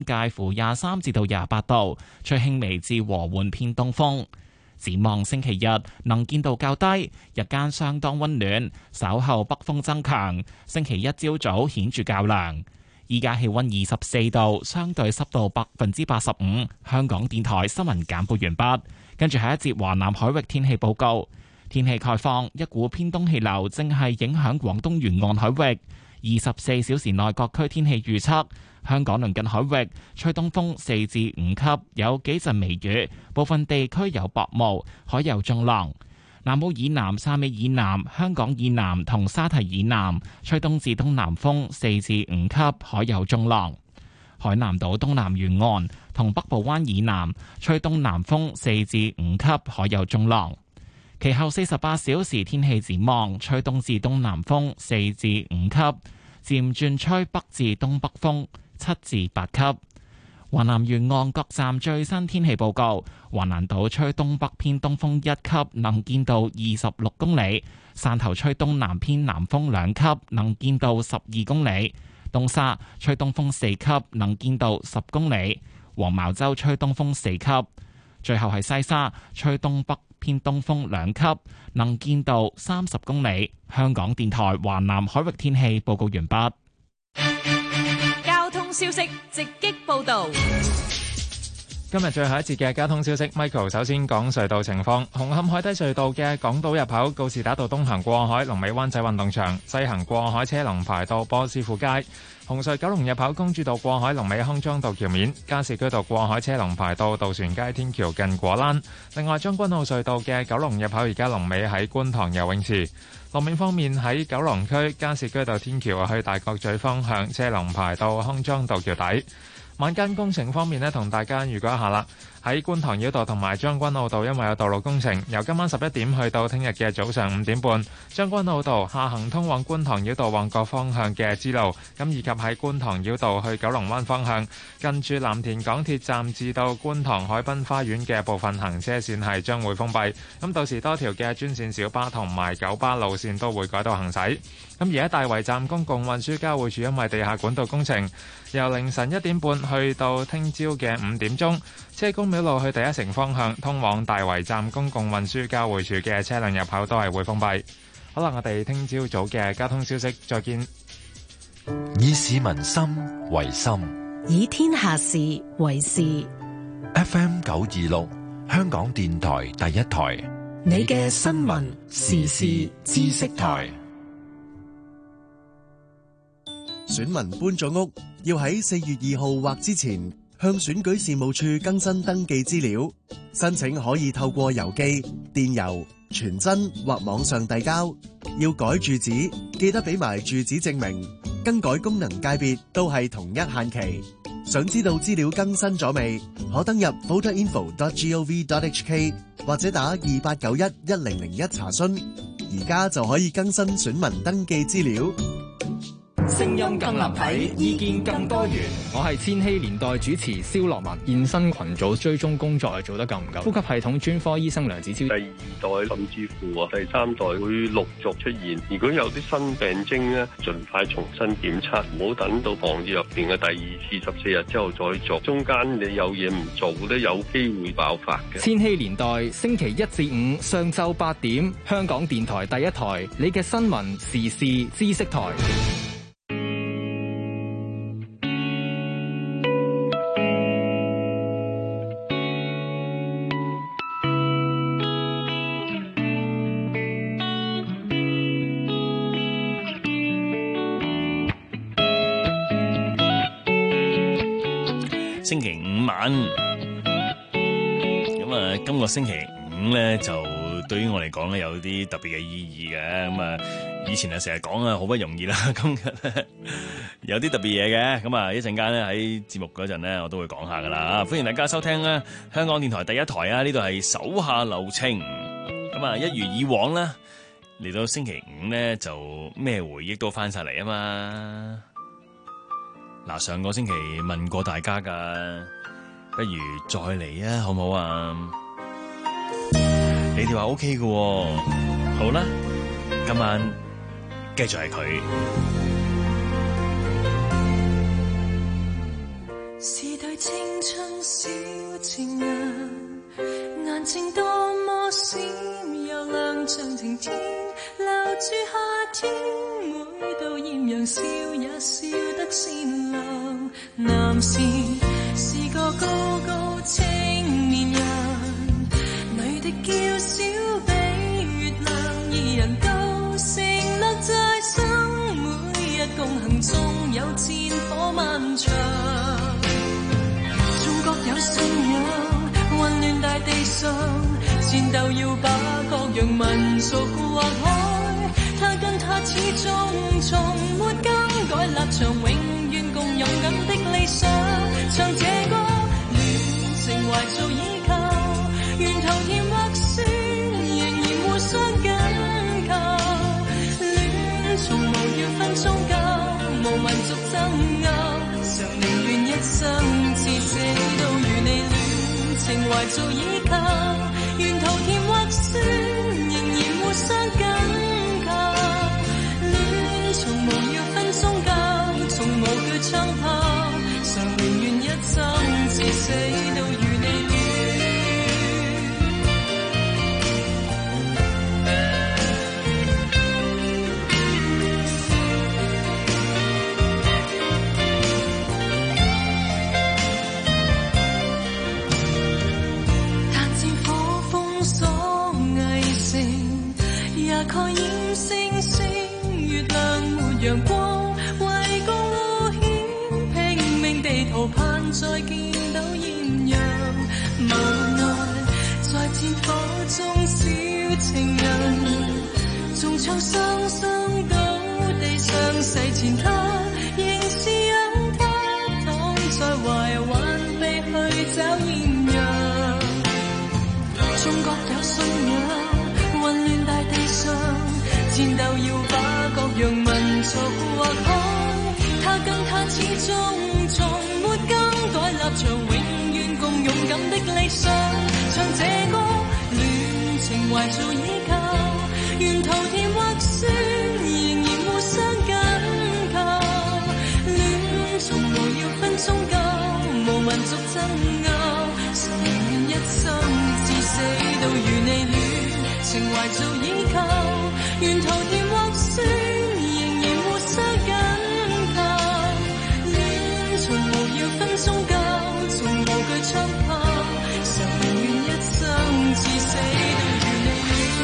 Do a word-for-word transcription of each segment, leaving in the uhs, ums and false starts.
介乎廿三至到廿八度，吹輕微至和緩偏東風。展望星期日能見度較低，日間相當溫暖，稍後北風增強。星期一朝早顯著較涼。依家氣溫二十四度，相對濕度百分之八十五。香港電台新聞簡報完畢，跟住下一節華南海域天氣報告。天氣概況，一股偏東氣流正係影響廣東沿岸海域。二十四小時內各區天氣預測：香港鄰近海域吹東風四至五級，有幾陣微雨，部分地區有薄霧，海有中浪。南澳以南、汕尾以南、香港以南同沙堤以南吹東至東南風四至五級，海有中浪。海南島東南沿岸同北部灣以南吹東南風四至五級，海有中浪。其後四十八小時天氣展望，吹東至東南風四至五級，漸轉吹北至東北風七至八級。華南沿岸各站最新天氣報告：華南島吹東北偏東風一級，能見度二十六公里；汕頭吹東南偏南風兩級，能見度十二公里；東沙吹東風四級，能見度十公里；黃茅洲吹東風四級。最後係西沙吹東北偏東風兩級，能見度三十公里。香港電台華南海域天氣報告完畢。 交通消息直擊報道。 今日最後一節嘅交通消息 ，Michael 首先講隧道情況。紅磡海底隧道嘅港島入口告士打道東行過海，龍尾灣仔運動場；西行過海車龍排到波斯富街。紅隧九龍入口公主道過海，龍尾康莊道橋面；加士居道過海車龍排到渡船街天橋近果欄。另外，將軍澳隧道嘅九龍入口而家龍尾喺觀塘游泳池。路面方面喺九龍區加士居道天橋去大角咀方向車龍排到康莊道橋底。晚間工程方面呢，同大家預告一下啦。喺觀塘繞道同埋將軍澳道，因為有道路工程，由今晚十一點去到聽日嘅早上五點半，將軍澳道下行通往觀塘繞道旺角方向嘅支路，咁以及喺觀塘繞道去九龍灣方向，近住藍田港鐵站至到觀塘海濱花園嘅部分行車線係將會封閉。咁到時多條嘅專線小巴同埋九巴路線都會改道行駛。咁而喺大圍站公共運輸交匯處，因為地下管道工程，由凌晨一點半去到聽朝嘅五點鐘，車公廟路去第一城方向通往大圍站公共運輸交匯處嘅車輛入口都係會封閉。好啦，我哋聽朝早嘅交通消息再見。 以市民心為心， 以天下事為事。 F M 九二六，香港電台第一台， 你嘅新聞時事知識台。 選民搬咗屋，要喺四月二號或之前向選舉事務處更新登記資料。申請可以透過郵寄、電郵、傳真或網上遞交。要改住址，記得俾埋住址證明。更改功能界別都係同一限期。想知道資料更新咗未？可登入 voter info dot gov dot h k 或者打二八九一一零零一查詢。而家就可以更新選民登記資料。 聲音更立體，意見更多元。我係千禧年代主持蕭樂文。現身群組追蹤工作係做得夠唔夠？呼吸系統專科醫生梁子超。 第二代甚至乎啊，第三代會陸續出現。如果有啲新病徵咧，盡快重新檢測，唔好等到行業入邊嘅第二次十四日之後再做。中間你有嘢唔做咧，有機會爆發嘅。 千禧年代星期一至五上晝八點，香港電台第一台，你嘅新聞時事知識台。 星期五晚，咁啊，今個星期五咧就對於我嚟講咧有啲特別嘅意義嘅。咁啊，以前啊成日講啊好不容易啦，今日咧有啲特別嘢嘅。咁啊，一陣間咧喺節目嗰陣咧，我都會講下噶啦。歡迎大家收聽咧香港電台第一台啊！呢度係手下留情。咁啊，一如以往啦，嚟到星期五咧就咩回憶都翻晒嚟啊嘛。嗱，上個星期問過大家噶，不如再嚟啊，好唔好啊？你哋話 OK 嘅，好啦，今晚繼續係佢。 對青春小情人，眼睛多麼閃又亮，像晴天留住夏天，每到豔陽笑也笑得善良。男士是個高高青年人，女的嬌小比月亮，二人都承諾在生每日共行中有戰火漫長。中國有信仰，混亂大地上，戰鬥要把各樣民族劃開。他跟他始終從沒更改立場，永遠共勇敢的理想。唱這歌，戀情懷做依靠，沿途甜或酸，仍然互相緊靠。戀從無要分宗教，無民族爭拗，常寧願一生至死都與你戀情懷做依靠。沿途甜或酸，仍然互相緊靠。戀從無要分宗教，從無懼槍炮，常寧願一生至死都與你戀。蓋掩星星月亮沒陽光，為共互險拼命地逃盼再見到豔陽。無奈在戰火中小情人，縱唱雙雙到地上逝前他仍是有他躺在懷挽臂去找豔陽。中國有信仰，混亂大地上，戰鬥要把各樣民族劃開。他跟他始終從沒更改立場，永遠共勇敢的理想。唱這歌，戀情懷做依靠，沿途甜或酸，仍然互相緊靠。戀從無要分宗教，無民族爭拗，常寧願一生至死都與你戀情懷做依靠。沿途甜或酸，仍然互相緊靠。戀從無要分宗教，從無懼槍炮，常寧願一生至死都與你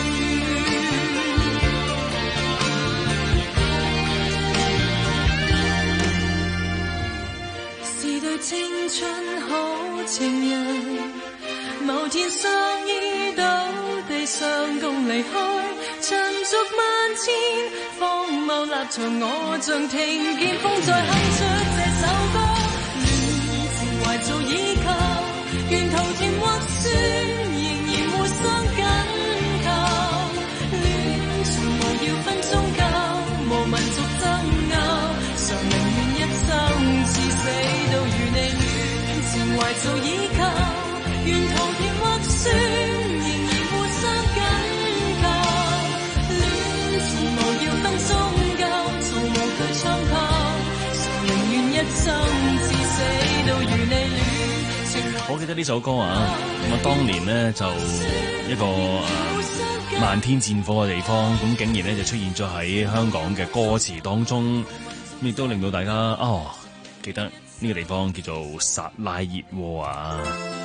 戀。是對青春好情人，某天相依到地上共離開。塵俗萬千，荒謬立場，我像聽見風在哼出這首歌。戀情懷做依靠，沿途甜或酸，仍然互相緊靠。戀從無要分宗教，無民族爭拗，常寧願一生至死都與你戀情懷做依靠。沿途甜或酸，仍然互相緊靠。從無要分宗教，從無懼槍炮，常寧願一生至死都與你戀。 我記得呢首歌啊，咁啊當年呢，就一個誒、呃、漫天戰火嘅地方，咁竟然咧就出現咗喺香港嘅歌詞當中，亦都令到大家哦記得呢個地方叫做薩拉熱窩啊。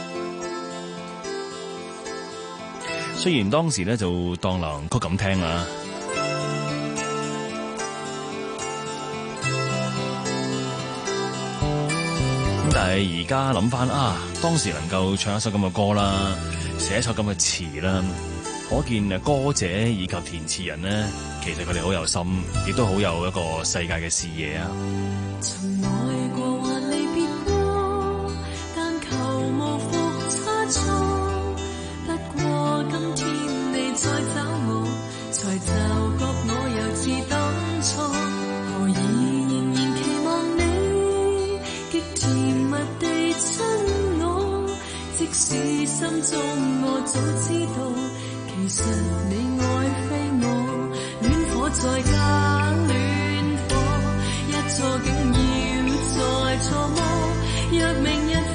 雖然當時咧就當流行曲咁聽啊。但係而家諗翻啊，當時能夠唱一首咁嘅歌啦，寫一首咁嘅詞啦，可見誒歌者以及填詞人呢，其實佢哋好有心，亦都好有一個世界嘅視野啊。 曾愛過或離別過，但求無復差錯。不過今天你再找我，才驟覺我又似當初。何以仍然期望你極甜蜜地親我？即使心中我早知道，其實你愛非我，戀火再加戀火，一錯竟要再錯麼？若明日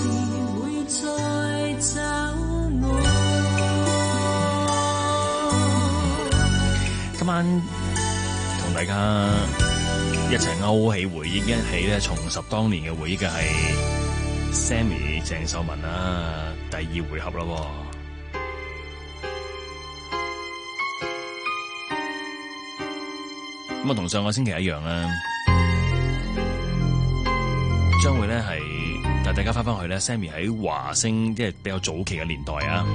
會再找我。 今晚同大家一齊勾起回憶，一起咧重拾當年嘅回憶嘅係 Sammy 鄭秀文啊，第二回合啦。咁啊，同上個星期一樣啦，將會咧係帶大家翻翻去咧 Sammy 喺華星，即係比較早期嘅年代啊。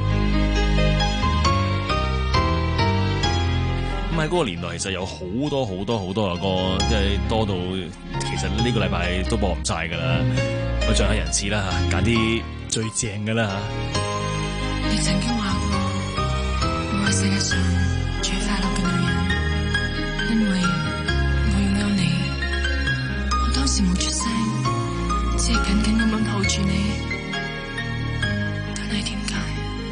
咁喺嗰個年代，其實有好多好多好多嘅歌，即係多到其實呢個禮拜都播唔晒噶啦。我盡下人次啦嚇，揀啲最正嘅啦嚇。 你曾經話過，我係世界上最快樂嘅女人，因為我擁有你。我當時冇出聲，只係緊緊咁樣抱住你。但係點解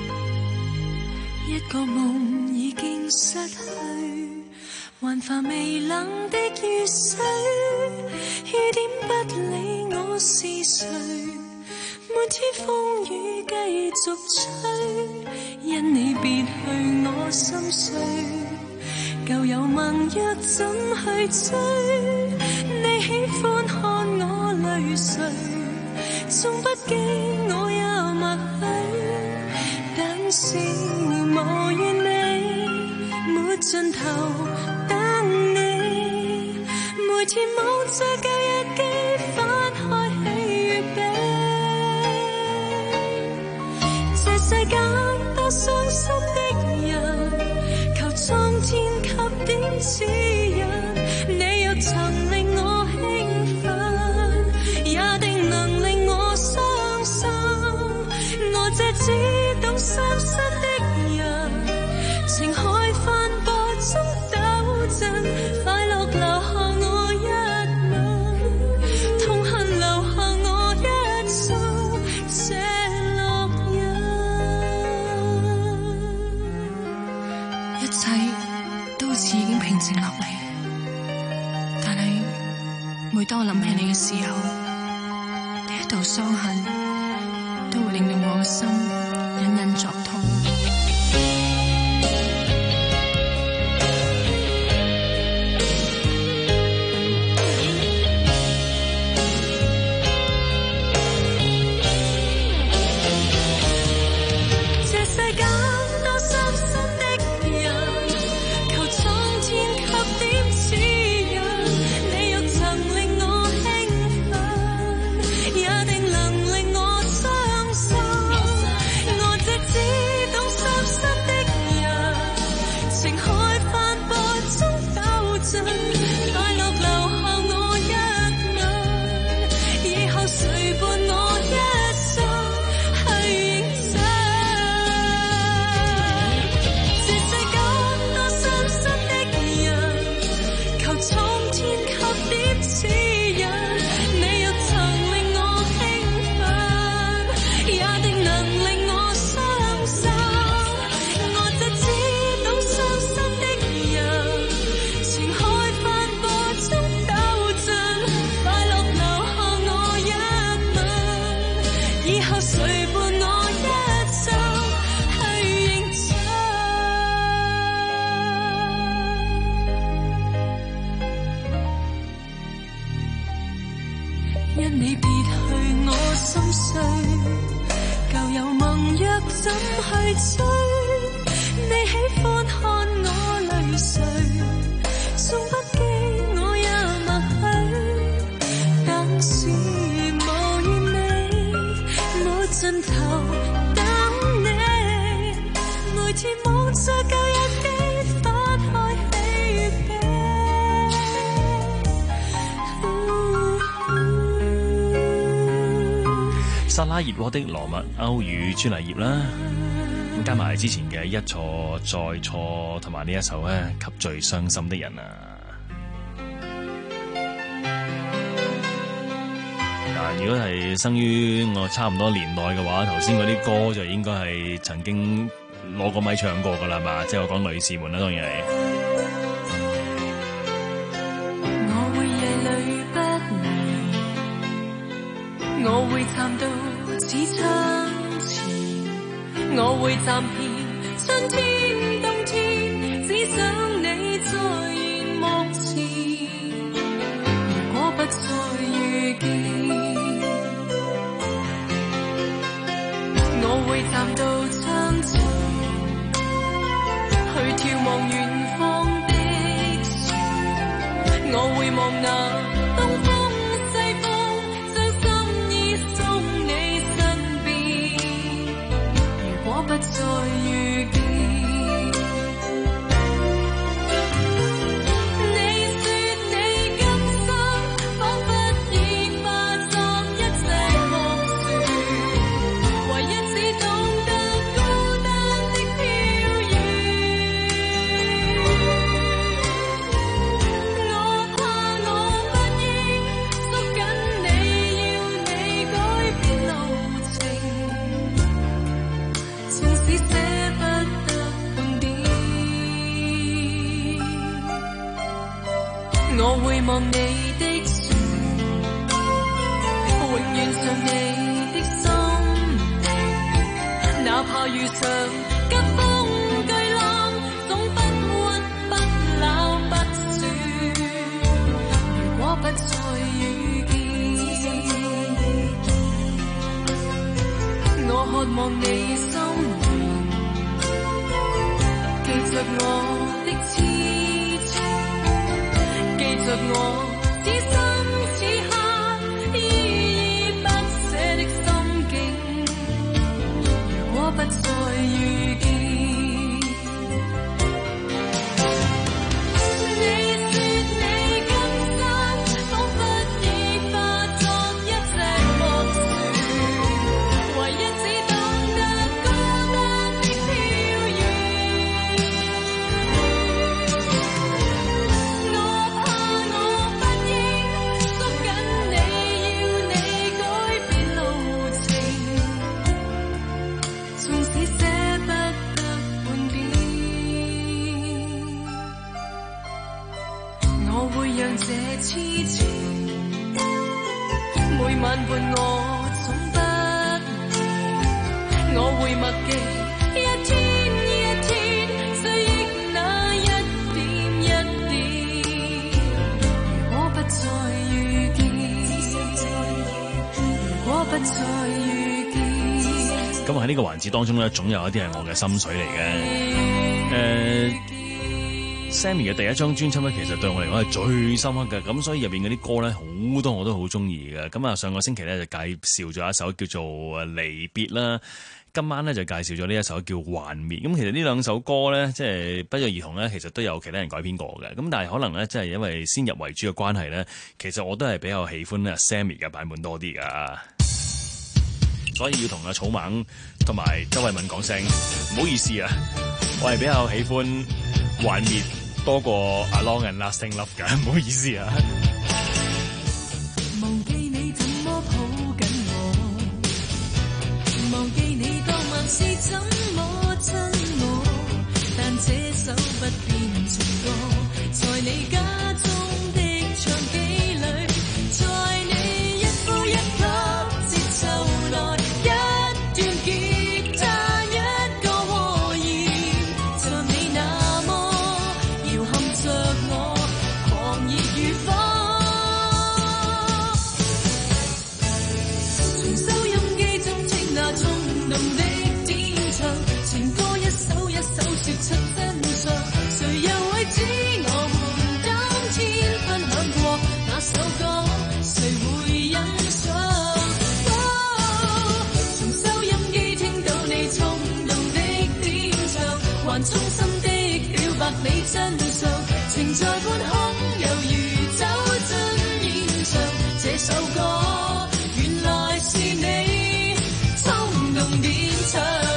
一個夢已經失去？還泛微冷的雨水，雨點不理我是誰，每天風雨繼續吹，因你別去我心碎，舊有盟約怎去追？你喜歡看我淚垂，縱不羈我也默許，但是無怨你沒盡頭。每天望着舊日記，翻開喜與悲，這世間多傷心的人，求蒼天給點指引。你若曾令我興奮，也定能令我傷心。我這只懂傷心的人，情海翻波中抖震，快樂留下我。平靜落嚟，但係每當我諗起你嘅時候，呢一道傷痕都會令到我嘅心隱隱作痛。因你別去我心碎，舊有盟約怎去追？你喜歡看我淚垂，縱不羈我也默許，但是無怨你沒盡頭等你，每天望着舊日記翻開喜與悲。 沙拉熱窩的羅密歐與朱麗葉啦，咁加埋之前嘅一錯再錯，同埋呢一首咧給最傷心的人啊。嗱，如果係生於我差唔多年代嘅話，頭先嗰啲歌就應該係曾經攞個咪唱過噶啦嘛，即係我講女士們啦，當然係。 我會夜淚不眠，我會慘到似窗前，我會暫遍春天冬天，只想你在眼目前。如果不再遇見，我會站到窗前，去眺望遠方的樹。我會望那東風西風，將心意送你身邊。如果不再遇見，我會望你的船，永遠上你的心靈，哪怕遇上急風巨浪，總不屈不撓不損。如果不再遇見，我渴望你心靈，記着我的痴情，記着我此生此刻依依不捨的心境。如果不再遇見，你說你今生彷彿已化作一隻木船，唯一只懂得孤單的飄遠。我會讓這痴情每晚伴我總不離，我會默記一天一天追憶那一點一點。如果不再遇見，如果不再遇見。 咁喺呢個環節當中咧，總有一啲係我嘅心水嚟嘅。誒、呃。Sammy 嘅第一張專輯咧，其實對我嚟講係最深刻嘅，咁所以入邊嗰啲歌咧，好多我都好中意嘅。咁啊，上個星期咧就介紹咗一首叫做《離別》啦，今晚咧就介紹咗呢一首叫《幻滅》。咁其實呢兩首歌咧，即係不約而同咧，其實都有其他人改編過嘅。咁但係可能咧，即係因為先入為主嘅關係咧，其實我都係比較喜歡咧 Sammy 嘅版本多啲噶。所以要同阿草蜢同埋周慧敏講聲唔好意思啊，我係比較喜歡幻滅多過 A Long and Lasting Love 㗎，唔好意思啊。 忘記你怎麼抱緊我，忘記你當晚是怎麼親我，但這首不變情歌，在你家中的唱機裏，在你一呼一吸節奏內，一段吉他一個和弦，像你那麼搖撼着我，狂熱如火。從收音機中聽那衝動的點唱，情歌一首一首說出真相，誰又會知我們今天分享過那首歌，誰會欣賞？哦，從收音機聽到你衝動的點唱，還衷心的表白你真相，情在半空猶如走進現場，這首歌原來是你衝動點唱。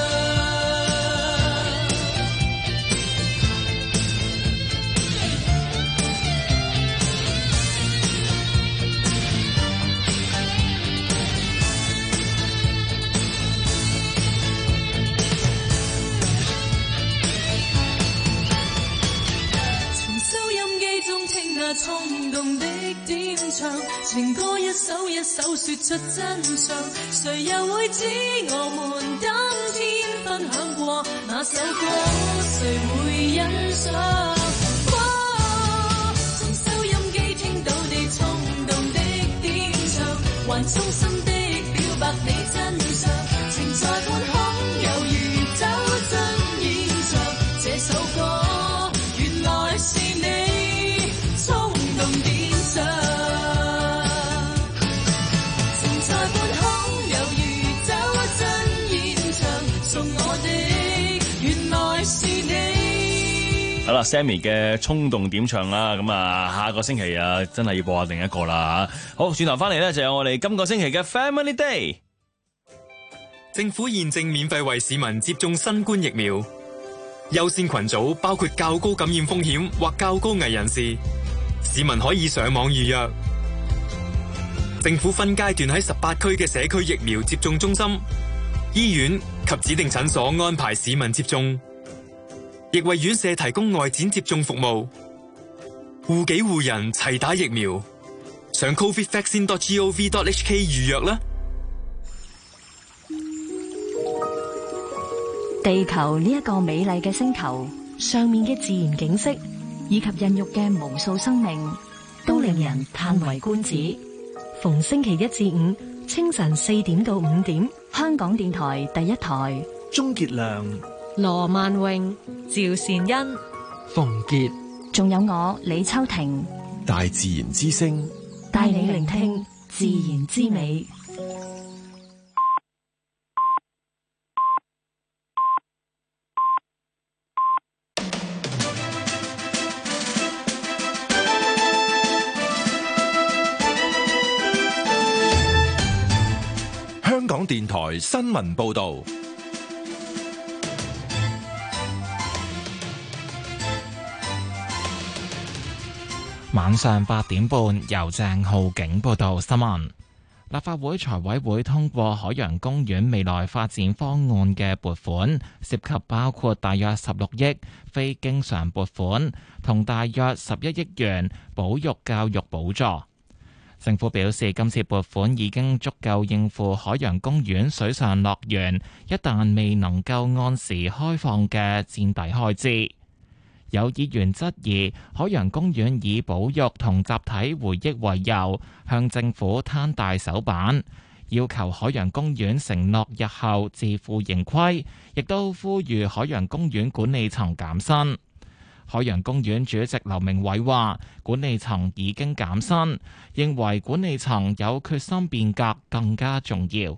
從收音機中聽那衝動的點唱， 唱，情歌一首一首說出真相，誰又會知我們當天分享過那首歌，誰會欣賞？哇，從收音機聽到你衝動的點唱，還衷心的表白你真相，情在半空猶如走進現場，這首歌原來是你衝動點唱，情在半空猶如走進現場，送我的原來是你。 好啦 ，Sammy 嘅衝動點唱啦，咁啊，下個星期啊，真係要播下另一個啦嚇。好，轉頭翻嚟咧，就有我哋今個星期嘅 Family Day。 政府現正免費為市民接種新冠疫苗，優先群組包括較高感染風險或較高危人士，市民可以上網預約。政府分階段喺十八區嘅社區疫苗接種中心、醫院及指定診所安排市民接種，亦為院舍提供外展接種服務。護己護人齊打疫苗，上 covid vaccine dot gov dot h k 預約啦。 地球呢一個美麗嘅星球，上面嘅自然景色以及孕育嘅無數生命，都令人嘆為觀止。逢星期一至五清晨四點到五點，香港電台第一台。 鍾傑良、 羅萬榮、趙善恩、 馮傑， 仲有我李秋婷， 大自然之聲， 帶你聆聽自然之美。 香港電台新聞報道， 晚上八點半由鄭浩景報道新聞。立法會財委會通過海洋公園未來發展方案嘅撥款，涉及包括大約十六億非經常撥款同大約十一億元保育教育補助。政府表示，今次撥款已經足夠應付海洋公園水上樂園一旦未能夠按時開放嘅墊底開支。有議員質疑海洋公園以保育同集體回憶為由，向政府攤大手板，要求海洋公園承諾日後自負盈虧，亦都呼籲海洋公園管理層減薪。海洋公園主席劉明偉話，管理層已經減薪，認為管理層有決心變革更加重要。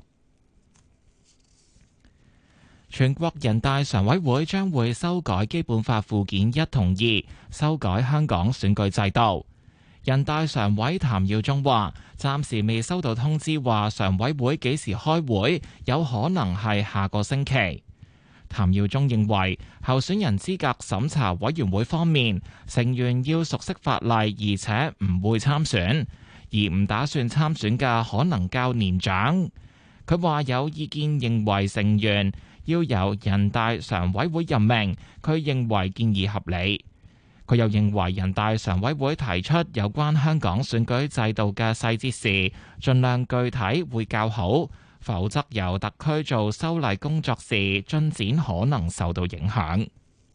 全國人大常委會將會修改基本法附件一同二，修改香港選舉制度。人大常委譚耀宗話，暫時未收到通知話常委會幾時開會，有可能係下個星期。譚耀宗認為，候選人資格審查委員會方面，成員要熟悉法例，而且唔會參選，而唔打算參選嘅可能較年長。佢話有意見認為成員要由人大常委會任命，佢認為建議合理。佢又認為人大常委會提出有關香港選舉制度嘅細節時，盡量具體會較好。否則由特區做修例工作時，進展可能受到影響。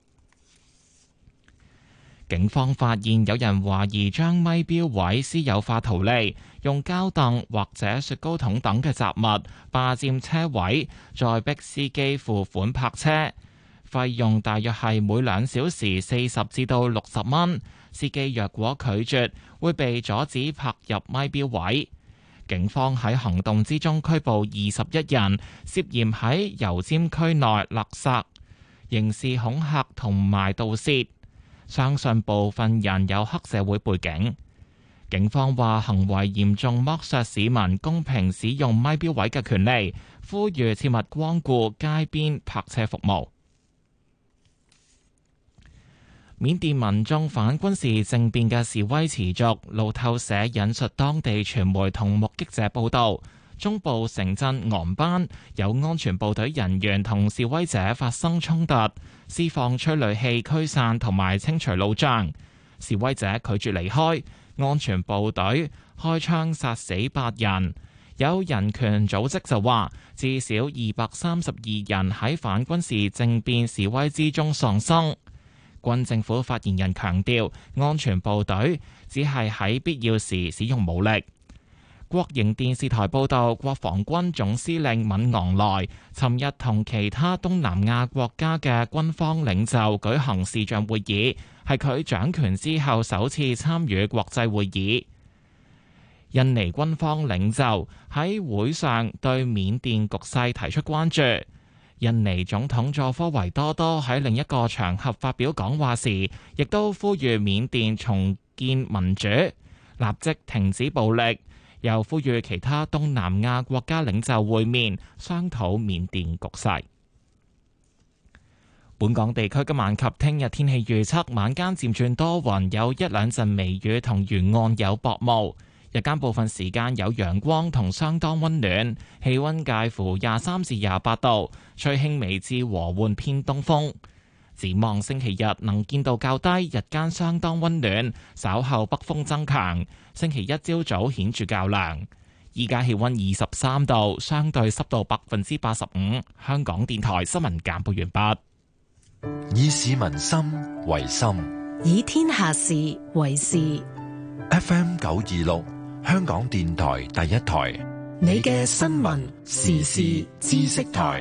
警方發現有人懷疑將咪標位私有化圖利，用膠凳或者雪糕筒等嘅雜物霸佔車位，再逼司機付款泊車，費用大約係每兩小時四十至到六十蚊。司機若果拒絕，會被阻止泊入咪標位。警方喺行動之中拘捕二十一人，涉嫌喺油尖區內勒索、刑事恐嚇同埋盜竊。相信部分人有黑社會背景。警方話行為嚴重剝削市民公平使用咪標位嘅權利，呼籲切勿光顧街邊泊車服務。緬甸民眾反軍事政變嘅示威持續，路透社引述當地傳媒同目擊者報道，中部城鎮昂班有安全部隊人員同示威者發生衝突，施放催淚氣驅散同埋清除路障，示威者拒絕離開，安全部隊開槍殺死八人。有人權組織就話，至少二百三十二人喺反軍事政變示威之中喪生。軍政府發言人強調，安全部隊只係喺必要時使用武力。國營電視台報道，國防軍總司令敏昂萊尋日同其他東南亞國家嘅軍方領袖舉行視像會議，係佢掌權之後首次參與國際會議。印尼軍方領袖喺會上對緬甸局勢提出關注。印尼總統佐科維多多喺另一個場合發表講話時，亦都呼籲緬甸重建民主，立即停止暴力，又呼籲其他東南亞國家領袖會面，商討緬甸局勢。本港地區今晚及聽日天氣預測，晚間漸轉多雲，有一兩陣微雨，同沿岸有薄霧。日間部分時間有陽光同相當溫暖，氣溫介乎廿三至廿八度，吹輕微至和緩偏東風。展望星期日能見度較低，日間相當溫暖，稍後北風增強。星期一朝早顯著較涼。依家氣溫二十三度，相對濕度百分之八十五。香港電台新聞簡報完畢。 以市民心為心， 以天下事為事。 F M 九二六。香港電台第一台， 你嘅新聞時事知識台，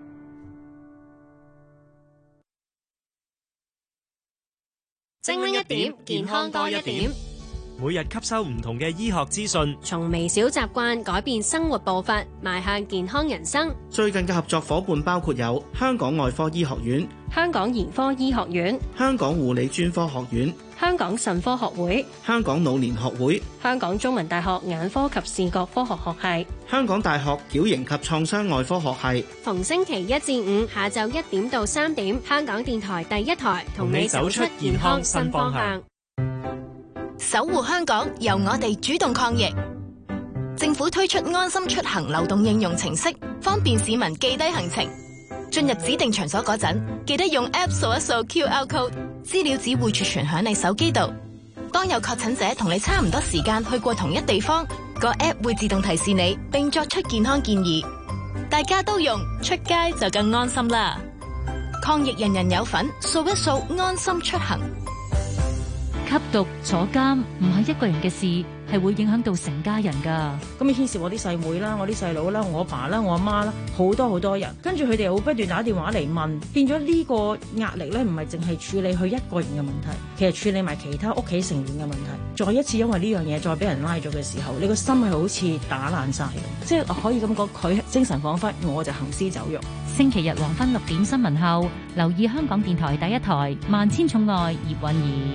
精靈一點，健康多一點。 每日吸收唔同嘅醫學資訊， 從微小習慣改變生活步伐，邁向健康人生。 最近嘅合作伙伴包括有香港外科醫學院、 香港兒科醫學院、 香港護理專科學院、 香港腎科學會、 香港老年學會、 香港中文大學眼科及視覺科學學系、 香港大學矯形及創傷外科學系。 逢星期一至五下晝一點到三點，香港電台第一台同你走出健康新方向。 守護香港，由我哋主動抗疫。政府推出安心出行流動應用程式，方便市民記低行程。進入指定場所嗰陣，記得用 App 掃一掃 Q R code， 資料只會儲存響你手機度。當有確診者同你差唔多時間去過同一地方，個 App 會自動提示你，並作出健康建議。大家都用，出街就更安心啦！抗疫人人有份，掃一掃安心出行。 吸毒坐監唔係一個人嘅事，係會影響到成家人噶。 咁你牽涉我啲細妹啦，我啲細佬啦，我阿爸啦，我阿媽啦，好多好多人。跟住佢哋會不斷打電話嚟問，變咗呢個壓力咧，唔係淨係處理佢一個人嘅問題，其實處理埋其他屋企成員嘅問題。再一次因為呢樣嘢再俾人拉咗嘅時候，你個心係好似打爛晒咁，即係可以咁講，佢精神恍惚，我就行屍走肉。 星期日黃昏六點新聞後，留意香港電台第一台《萬千寵愛葉韻儀》。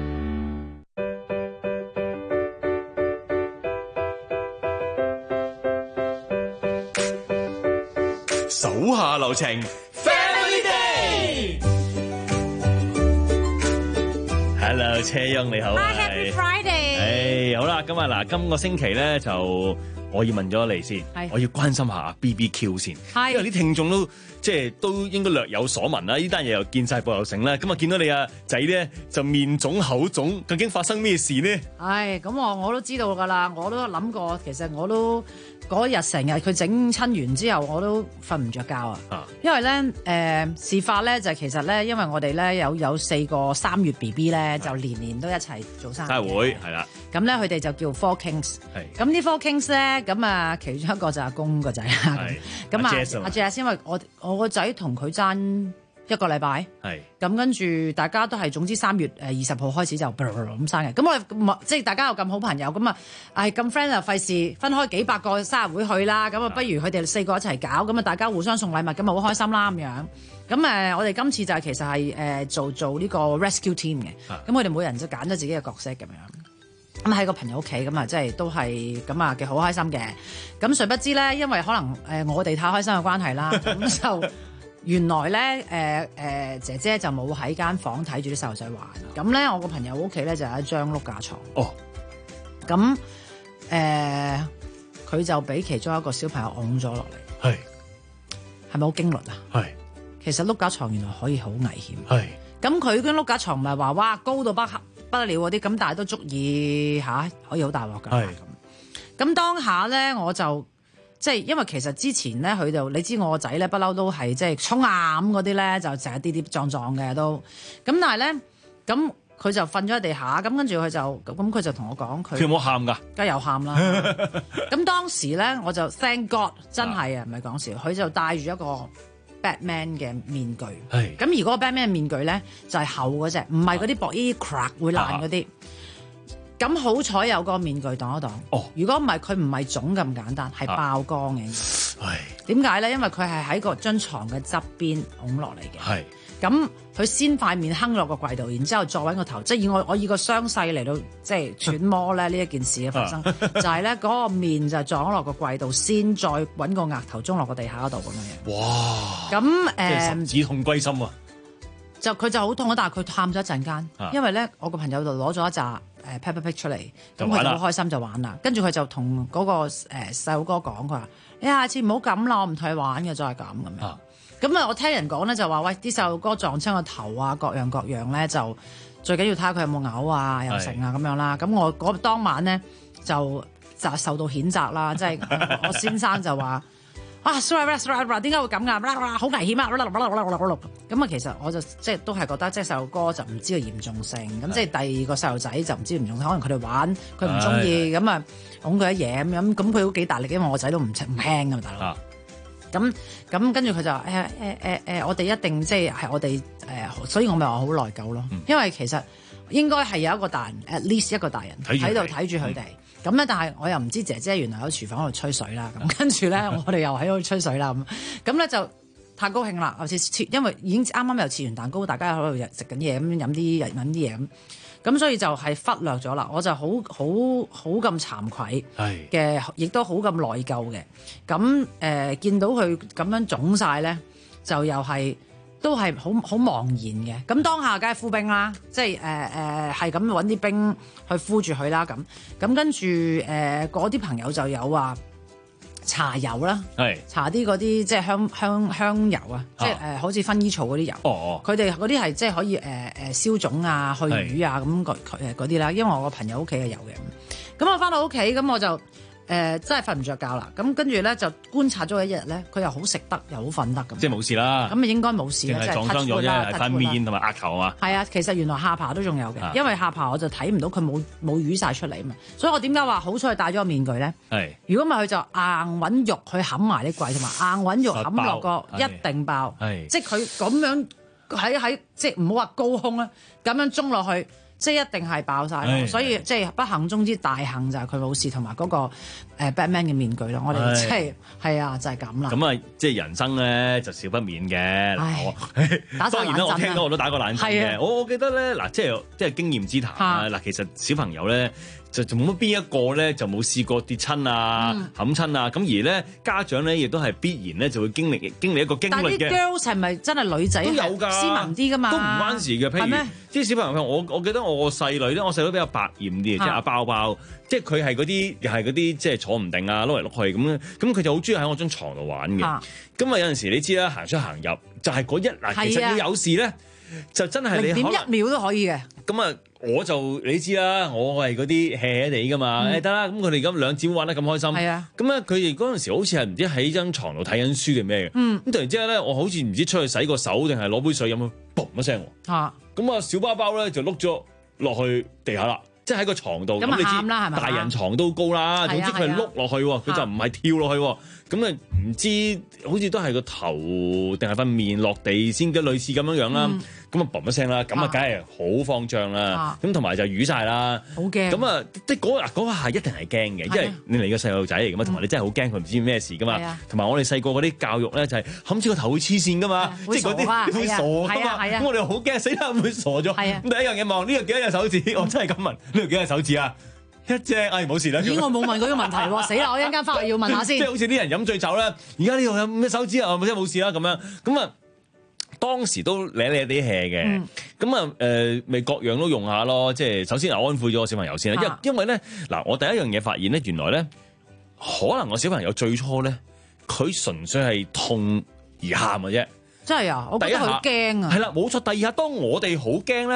手下留情 ，Family Day。Hello， 車央你好。 Hi Happy Friday。 誒，好啦，今日嗱，今個星期咧就我要問咗你先，我要關心下 B B Q 先，因為啲聽眾都即係都應該略有所聞啦。呢單嘢又見晒報又成啦，咁啊見到你阿仔咧就面腫口腫，究竟發生咩事呢？ 唉，咁我我都知道㗎啦，我都諗過，其實我都。嗰日成日佢整親完之後，我都瞓唔着覺啊！因為咧，誒、呃、事發咧就係、其實咧，因為我哋咧有有四個三月 B B 咧，就年年都一齊做生日會，係啦。 咁咧佢哋就叫 Four Kings。係。咁啲 Four Kings 咧，咁啊其中一個就阿公個仔啦。係。咁啊，阿 Jess，因為我我個仔同佢爭一個禮拜，係咁跟住大家都係總之三月誒二十號開始就咁生日，咁我哋即係大家有咁好朋友，咁啊係咁 friend 啊，費事分開幾百個生日會去啦，咁啊不如佢哋四個一齊搞，咁啊大家互相送禮物，咁啊好開心啦咁樣。咁誒我哋今次就係其實係誒做做呢個 rescue team 嘅，咁我哋每人就揀咗自己嘅角色咁樣。咁喺個朋友屋企咁啊，即係都係咁啊，幾好開心嘅。咁誰不知咧，因為可能誒我哋太開心嘅關係啦，咁就。原來咧，誒、呃、誒、呃、姐姐就冇喺間房睇住啲細路仔玩。咁咧，我個朋友屋企咧就有一張碌架床。哦。咁誒，佢就俾其中一個小朋友擁咗落嚟。係。係咪好驚慄啊？係。其實碌架床原來可以好危險。係。咁佢間碌架床唔係話哇高到不不得了嗰啲，咁但係都足以嚇、啊、可以好大鑊㗎。係。 咁當下咧我就即係因為其實之前咧佢就你知我個仔咧不嬲都係即係衝啊咁嗰啲咧就成日跌跌撞撞嘅都，咁但係咧咁佢就瞓咗喺地下，咁跟住佢就咁佢就同我講佢佢有冇喊㗎？ 梗係有喊啦。咁當時咧我就 thank God 真係啊唔係講笑，佢就戴住一個 Batman 嘅面具。咁而嗰個 Batman 嘅面具咧就係厚嗰隻，唔係嗰啲薄衣 crack 會爛嗰啲。咁好彩有個面具擋一擋。哦，如果唔係佢唔係腫咁簡單，係爆光嘅。點解咧？因為佢係喺個張床嘅側邊拱落嚟嘅。係。咁佢先塊面坑落個櫃度，然之後再揾個頭，即係以我我以個傷勢嚟到即係揣摩咧呢一件事嘅發生，就係咧嗰個面就撞落個櫃度，先再揾個額頭中落個地下嗰度咁樣樣。哇！咁誒， 即係十指痛歸心啊！ 就佢就好痛啊，但係佢喊咗一陣間，因為咧我個朋友就攞咗一紮誒 Peppa Pig 出嚟，咁佢就好開心就玩啦。跟住佢就同嗰個誒細佬哥講，佢話：你下次唔好咁啦，我唔同你玩嘅，再係咁咁樣。咁啊，我聽人講咧就話，喂，啲細路哥撞親個頭啊，各樣各樣咧，就最緊要睇下佢有冇嘔啊，又成啊咁樣啦。咁我嗰當晚咧就就受到譴責啦，即係我先生就話啊 sorry sorry 點解會咁㗎？好危險啊！咁啊，其實我就即係都係覺得，即係細路哥就唔知個嚴重性，咁即係第二個細路仔就唔知嚴重性，可能佢哋玩佢唔中意，咁啊拱佢一嘢咁樣，咁佢都幾大力，因為我仔都唔唔輕㗎嘛，大佬。咁咁跟住佢就誒誒誒誒，我哋一定即係係我哋誒、呃，所以我咪話好內疚咯。嗯、因為其實應該係有一個大人 ，at least 一個大人喺度睇住佢哋。咁咧、嗯，但係我又唔知姐姐原來喺廚房度吹水啦。咁跟住咧，我哋又喺度吹水啦。咁咁咧就太高興啦！好似切，因為已經啱啱又切完蛋糕，大家喺度食緊嘢，咁飲啲飲啲嘢咁。咁所以就係忽略咗啦，我就好好好咁慚愧嘅，亦都好咁內疚嘅。咁誒、呃、見到佢咁樣腫晒咧，就又係都係好好茫然嘅。咁當下梗係敷冰啦，即係誒誒係咁揾啲冰去敷住佢啦。咁咁跟住誒嗰啲朋友就有話搽油啦，搽啲嗰啲即係香香香油啊，即係誒、呃、好似薰衣草嗰啲油。哦佢哋嗰啲係即係可以誒誒、呃、消腫啊、去瘀啊咁嗰嗰啲啦。因為我個朋友屋企係有嘅。咁我翻到屋企咁我就誒、呃、真係瞓唔着覺啦。咁跟住咧就觀察咗一日咧，佢又好食得又好瞓得咁。 即係冇事啦。咁啊應該冇事啦，即係撞傷咗啫， 塊面同埋額頭啊。 係啊，其實原來下巴都仲有嘅，啊、因為下巴我就睇唔到佢冇冇瘀晒出嚟啊嘛。所以我點解話好彩戴咗個面具咧？係。如果唔係佢就硬揾肉去冚埋啲櫃，同埋硬揾肉冚落個一定爆。係。即係佢咁樣喺喺即係唔好話高空啦，咁樣中落去。即係一定係爆晒，所以即係不幸中之大幸就係佢冇事，同埋嗰個誒 Batman 嘅面具咯。我哋即係係啊，就係咁啦。咁啊，即係人生咧就少不免嘅。 打當然啦，我聽到我都打過冷震嘅。我我記得咧嗱，即係即係經驗之談啊。嗱，其實小朋友咧。就冇乜邊一個咧就冇試過跌親啊、冚親、嗯、啊，咁而咧家長咧亦都係必然咧就會經歷經歷一個經歷嘅。但係啲 girls 係咪真係女仔都有㗎？斯文啲㗎嘛，都唔關事嘅。譬如即係小朋友，我我記得我個細女咧，我細女比較百厭啲，即係阿包包，即係佢係嗰啲又係嗰啲即係坐唔定啊，碌嚟碌去咁樣，咁佢就好中意喺我張床度玩嘅。咁啊有陣時你知啦，行出行入就係嗰一嗱，其實要有事咧。就真係你零點一秒都可以嘅。 咁啊，我就你知啦，我係嗰啲 hea 地噶嘛。誒得啦，咁佢哋咁兩姊妹玩得咁開心。係啊。咁咧，佢哋嗰陣時好似係唔知喺張床度睇緊書定咩嘅。嗯。咁突然之間咧，我好似唔知出去洗個手定係攞杯水飲啊，嘣一聲喎。嚇。咁啊，小包包咧就碌咗落去地下啦。即係喺個床度。咁啊喊啦，係咪？大人床都高啦，總之佢係碌落去喎，佢就唔係跳落去喎。咁啊，唔知好似都係個頭定係塊面落地先嘅，類似咁樣樣啦。咁啊，嘣一聲啦，咁啊，梗係好慌張啦。咁同埋就瘀晒啦，好驚。咁啊，即係嗰嗱嗰下一定係驚嘅，因為你嚟個細路仔嚟噶嘛，同埋你真係好驚佢唔知咩事噶嘛。同埋我哋細個嗰啲教育咧就係冚住個頭會黐線噶嘛，即係嗰啲會傻噶嘛。咁我哋好驚，死啦會傻咗。咁第一樣嘢望呢個幾多隻手指？我真係咁問，呢個幾多隻手指啊？一隻，哎冇事啦。 咦，我冇問嗰個問題喎，死啦！我一陣間翻去要問下先。 即係好似啲人飲醉酒咧，而家呢度有咩手指啊？咪真係冇事啦咁樣。咁啊，當時都舐舐啲 hea 嘅。咁啊誒，咪各樣都用下咯。即係首先我安撫咗個小朋友先啦。因因為咧嗱，我第一樣嘢發現咧，原來咧可能個小朋友最初咧，佢純粹係痛而喊嘅啫。 真係啊！我覺得佢驚啊。 係啦，冇錯。第二下，當我哋好驚咧。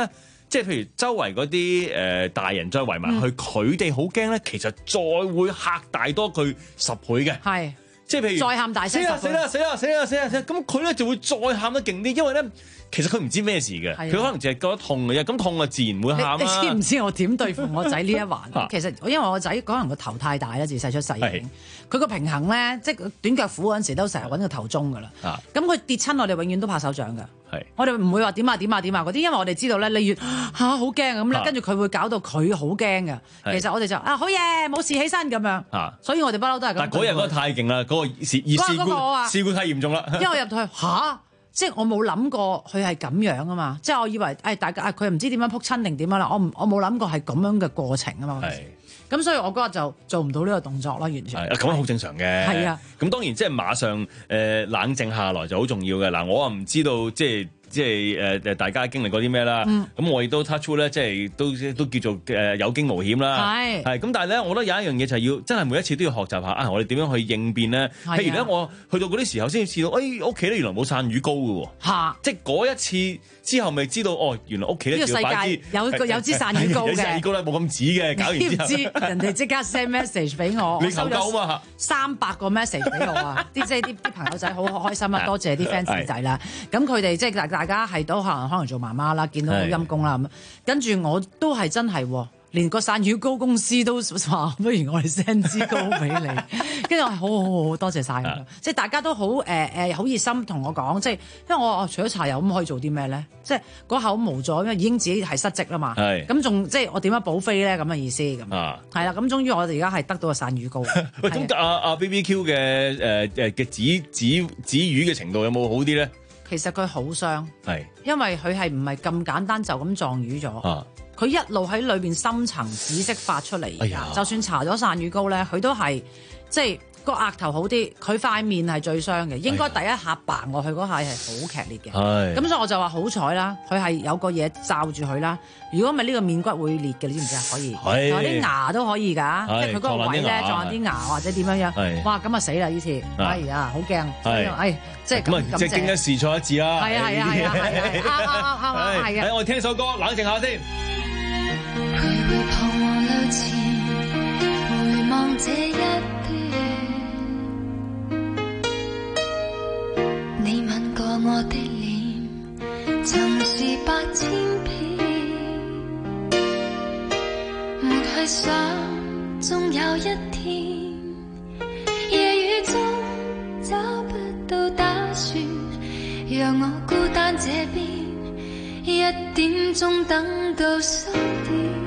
即係譬如周圍嗰啲誒大人再圍埋去，佢哋好驚咧，其實再會嚇大多佢十倍嘅。 係， 即係譬如再喊大聲， 死啦死啦死啦死啦死啦死啦！咁佢咧就會再喊得勁啲，因為咧其實佢唔知咩事嘅，佢可能淨係覺得痛嘅啫。咁痛啊，自然會喊啦。 你知唔知我點對付我仔呢一環？其實因為我仔可能個頭太大啦，自細出世已經，佢個平衡咧，即係短腳虎嗰陣時都成日揾個頭中噶啦。咁佢跌親，我哋永遠都拍手掌㗎。我哋唔會話點啊點啊點啊嗰啲，因為我哋知道咧，你越嚇好驚咁咧，跟住佢會搞到佢好驚㗎。其實我哋就啊好嘢，冇事起身咁樣。所以我哋不嬲都係咁。 但係嗰日嗰個太勁啦，嗰個事事故事故太嚴重啦。 因為我入到去嚇。即係我冇諗過佢係咁樣啊嘛，即係我以為誒、哎、大家佢唔知點樣撲親定點樣啦，我唔我冇諗過係咁樣嘅過程啊嘛。咁所以我嗰日就做唔到呢個動作啦，完全。 係咁樣好正常嘅。係啊。咁當然即係馬上誒、呃、冷靜下來就好重要嘅。嗱，我啊唔知道即係。即係誒誒，大家經歷過啲咩啦？咁、嗯、我亦都 touch wood 咧，即係都都叫做誒有驚無險啦。係係咁，但係咧，我覺得有一樣嘢就係要真係每一次都要學習下啊！我哋點樣去應變咧？譬如咧，我去到嗰啲時候先至知道，誒屋企咧原來冇散魚膏嘅喎。嚇！即係嗰一次之後，咪知道哦，原來屋企咧要擺支有個有支散魚膏嘅。 有散魚膏咧冇咁紙嘅，搞完之後。 知唔知人哋即刻 send message 俾我？ 你求救啊嘛！ 三百個 message 俾我啊！啲即係啲啲朋友仔好開心啊！多謝啲 fans 仔啦。咁佢哋即係大大家係都可能可能做媽媽啦，見到好陰公啦咁，跟住我都係真係，連個散魚膏公司都話不如我哋 send 支膏俾你，跟住我好好好好多謝晒咁，即係大家都好誒誒好熱心同我講，即係因為我除咗茶油咁可以做啲咩咧？即係嗰口無助，因為已經自己係失職啦嘛，咁仲即係我點樣補飛咧咁嘅意思咁，係啦，咁終於我哋而家係得到個散魚膏。 喂，咁阿阿 B B Q 嘅誒誒嘅指指指魚嘅程度有冇好啲咧？ 其實佢好傷，係因為佢係唔係咁簡單就咁撞瘀咗，佢、啊、一路喺裏邊深層紫色發出嚟，哎、就算搽咗散魚膏咧，佢都係即係個額頭好啲，佢塊面係最傷嘅，應該第一下嘭落去嗰下係好劇烈嘅，咁、哎、所以我就話好彩啦，佢係有個嘢罩住佢啦，如果唔係呢個面骨會裂嘅，你知唔知啊？可以，同啲牙都可以㗎，即係佢嗰個位咧撞啲牙或者點樣樣，哇咁啊死啦呢次，哎呀好驚，哎即係咁啊即係經一事錯一字啦， 係啊係啊係啊係啊，啱啱啱啱啱係嘅。 我哋聽首歌冷靜下先。 徘徊彷徨路前，回望這一段，你吻過我的臉，曾是百千遍，沒去想，終有一天，夜雨中找不到打算，讓我孤單這邊，一點鐘等到三點。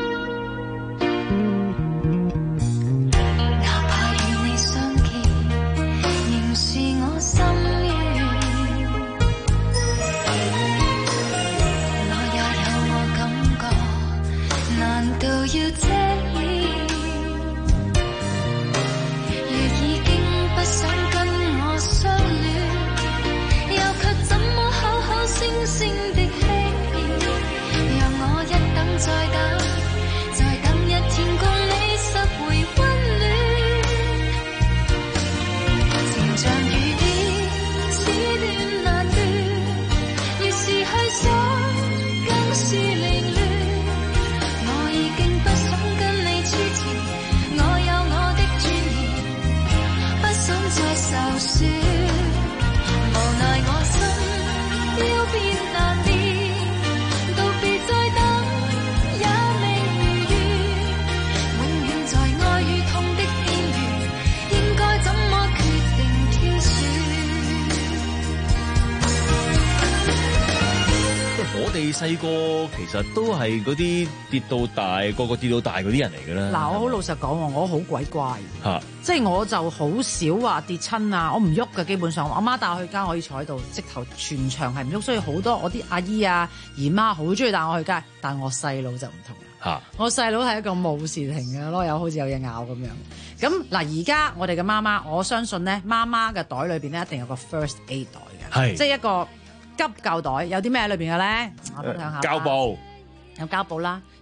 細個其實都係嗰啲跌到大，個個跌到大嗰啲人嚟嘅啦。 嗱，我好老實講喎，我好鬼乖，即係我就好少話跌親啊，我唔喐嘅基本上。我媽帶我去街，我可以坐喺度，直頭全場係唔喐，所以好多我啲阿姨啊、姨媽好中意帶我去街，但我細佬就唔同啦。我細佬係一個冇時停嘅咯，有好似有嘢咬咁樣。咁嗱，而家我哋嘅媽媽，我相信咧，媽媽嘅袋裏邊咧一定有個 first aid 袋嘅，即係一個急救袋。有啲咩喺裏邊嘅咧？我分享下。膠布，有膠布啦，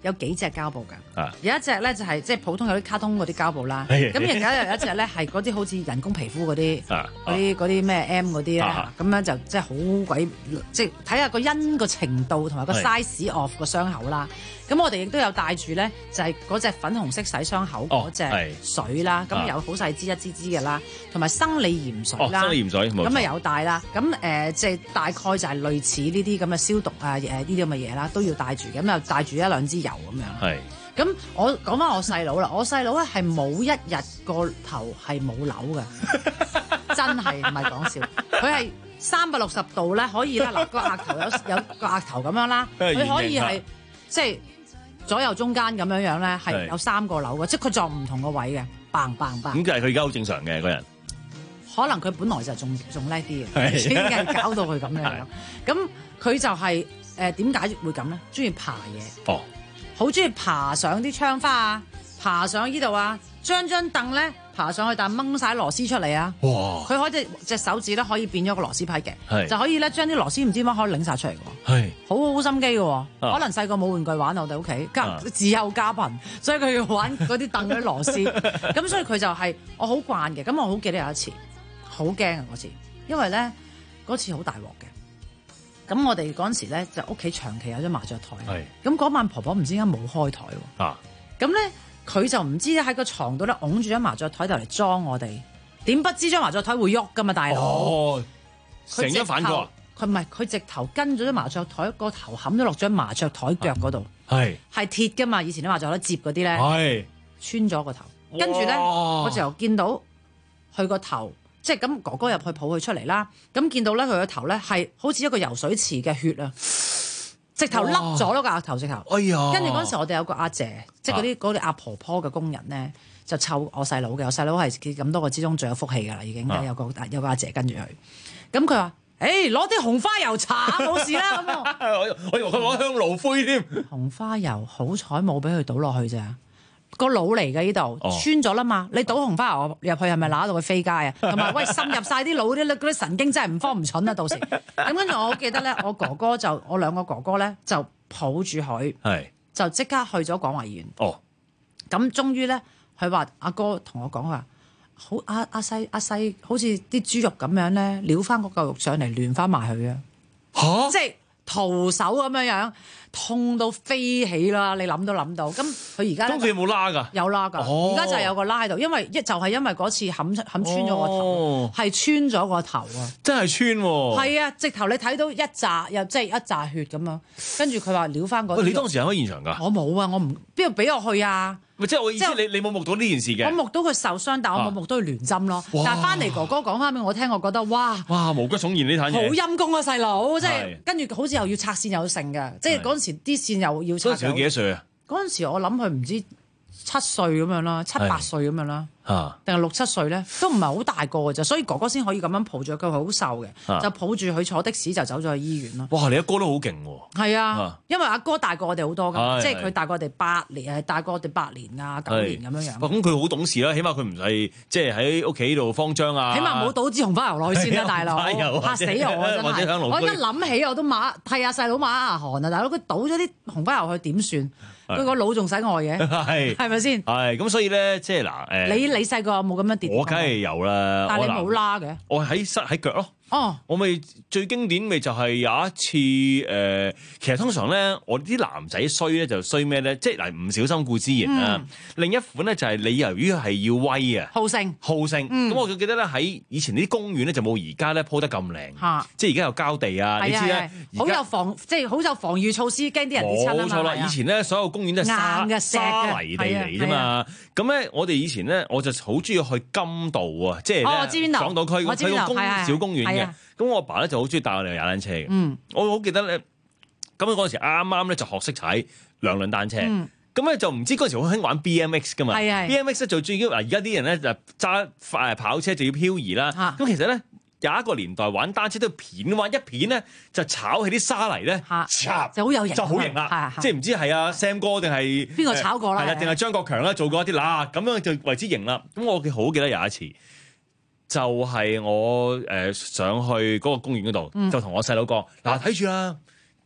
有幾隻膠布㗎。 啊、 有一隻咧就係即係普通有啲卡通嗰啲膠布啦。 係咁而家有一隻咧係嗰啲好似人工皮膚嗰啲， 啊嗰啲嗰啲咩 M 嗰啲咧， 啊咁樣就即係好鬼，即係睇下個因個程度同埋個係 size of 個傷口啦。咁我哋亦都有帶住咧，就係嗰隻粉紅色洗傷口嗰隻水啦，咁、 啊、 有好細支一支支嘅啦，同埋生理鹽水啦， 哦、生理鹽水咁啊有帶啦。咁誒即係大概就係類似呢啲咁嘅消毒啊誒呢啲咁嘅嘢啦，都要帶住。咁又帶住一兩支油咁樣。 係。 咁我講翻我細佬啦，我細佬咧係冇一日個頭係冇扭嘅，真係唔係講笑。佢係三百六十度咧，可以咧嗱個額頭有有個額頭咁樣啦，佢可以係即係左右中間咁樣樣咧，係有三個扭嘅，即係佢撞唔同個位嘅，bang bang bang。 咁就係佢而家好正常嘅個人。 可能佢本來就仲仲叻啲嘅，先係搞到佢咁樣樣。咁佢就係誒點解會咁咧？中意爬嘢。哦。好中意爬上啲窗花啊，爬上呢度啊，將張凳咧爬上去，但掹晒螺絲出嚟啊！哇！佢可以隻手指咧可以變咗個螺絲批嘅，就可以咧將啲螺絲唔知點解可以擰晒出嚟嘅，係好好心機嘅。啊、可能細個冇玩具玩，我哋屋企家自幼家貧，所以佢要玩嗰啲凳嗰啲螺絲。咁所以佢就係、是、我好慣嘅。咁我好記得有一次，好驚啊嗰次，因為咧嗰次好大鑊嘅。咁我哋嗰陣時咧就屋企長期有張麻雀台，咁嗰晚婆婆唔知點解冇開台喎，咁咧佢就唔知喺個床度咧擁住張麻雀台就嚟裝我哋，點不知張麻雀台會喐噶嘛，大佬，哦， 成咗反過， 佢唔係佢直頭跟咗張麻雀台個頭冚咗落張麻雀台腳嗰度， 係係鐵噶嘛，以前啲麻雀台接嗰啲咧， 係穿咗個頭，跟住咧我就見到佢個頭。即係咁，哥哥入去抱佢出嚟啦。咁見到咧，佢個頭咧係好似一個游水池嘅血啊，直頭凹咗咯個額頭直頭。哎呀！跟住嗰陣時，我哋有個阿姐，即係嗰啲嗰啲阿婆婆嘅工人咧，就湊我細佬嘅。我細佬係咁多個之中最有福氣㗎啦，已經有個有個阿姐跟住佢。咁佢話：誒攞啲紅花油搽冇事啦。咁我我以為佢攞香爐灰添。 紅花油好彩冇俾佢倒落去咋。個腦嚟嘅呢度穿咗啦嘛，你倒紅花油入去係咪揦到佢飛街啊？同埋喂滲入晒啲腦啲嗰啲神經真係唔慌唔蠢啊！到時咁跟住我記得咧，我哥哥就我兩個哥哥咧就抱住佢，就即刻去咗廣華醫院。哦，咁終於咧，佢話阿哥同我講話，好阿阿細阿細好似啲豬肉咁樣咧，撩翻嗰嚿肉上嚟亂翻埋佢啊！嚇，即係徒手咁樣樣。痛到飛起啦！你諗都諗到，咁佢而家當時有冇拉㗎？ 有拉㗎，而家、哦、就有個拉喺度，因為一就係、是、因為嗰次冚冚穿咗個頭，係、哦、穿咗個頭啊！ 真係穿喎！ 係啊，直頭你睇到一紮又即係一紮血咁樣，跟住佢話撩翻嗰。 你當時喺現場㗎？ 我冇啊，我唔邊度俾我去啊！ 即係我意思，你你冇目睹呢件事嘅。 我目睹佢受傷，但我冇目睹佢聯針咯。但係翻嚟哥哥講翻俾我聽，我覺得哇哇毛骨悚然呢壇嘢。 好陰公啊細佬，即係跟住好似又要拆線又剩嘅，即係嗰陣時啲線又要拆。 嗰陣時佢幾多歲啊？ 嗰陣時我諗佢唔知七歲咁樣啦，七八歲咁樣啦。嚇，定係六七歲咧，都唔係好大個嘅啫，所以哥哥先可以咁樣抱住佢，佢好瘦嘅，啊、就抱住佢坐的士就走咗去醫院咯。 哇！你阿哥都好勁喎。 係啊，啊因為阿哥大過我哋好多㗎， 是即係佢大過我哋八年，誒大過我哋八年啊九年咁樣樣。 咁佢好懂事啦，起碼佢唔係即係喺屋企度慌張啊。 起碼冇倒支紅花油落去先啦，大佬嚇死我真係！我一諗起我都馬替阿細佬馬牙汗啊，大佬佢倒咗啲紅花油去點算？佢個腦仲使愛嘅，係係咪先？ 係咁，所以咧，即係嗱，誒， 你你細個有冇咁樣跌？ 我梗係有啦， 但係你冇拉嘅。 我喺膝喺腳咯。 哦， 我咪最經典咪就係有一次誒、呃，其實通常咧，我啲男仔衰咧就衰咩咧？即係嗱，唔小心故之然啦。嗯、另一款咧就係你由於係要威啊， 好勝好勝。咁、嗯、我就記得咧喺以前啲公園咧就冇而家咧鋪得咁靚， 啊、 即係而家有膠地啊，你知咧， 好有防即係好有防禦措施，驚啲人跌親啊嘛。 冇錯啦，以前咧所有公園都係沙嘅沙泥地嚟啫嘛。咁咧我哋以前咧我就好中意去金道啊，即係咧港島區喺個公小公園嘅。咁我阿爸咧就好中意帶我哋去踩單車嘅，嗯、我好記得咧，咁嗰陣時啱啱咧就學識踩兩輪單車，咁咧、嗯、就唔知嗰陣時好興玩 B M X 噶嘛，是是 B M X 咧就最緊要嗱，而家啲人咧就揸誒跑車就要漂移啦，咁、啊、其實咧有一個年代玩單車都要片玩一片咧就炒起啲沙泥咧， 啊、就好有型， 就好型啦，即係唔知係阿 Sam 哥定係邊個炒過啦， 係啦，定係張國強啦做過一啲嗱，咁樣就為之型啦。咁我好記得有一次。就係我誒上去嗰個公園嗰度，嗯、就同我細佬講：嗱，睇住啦，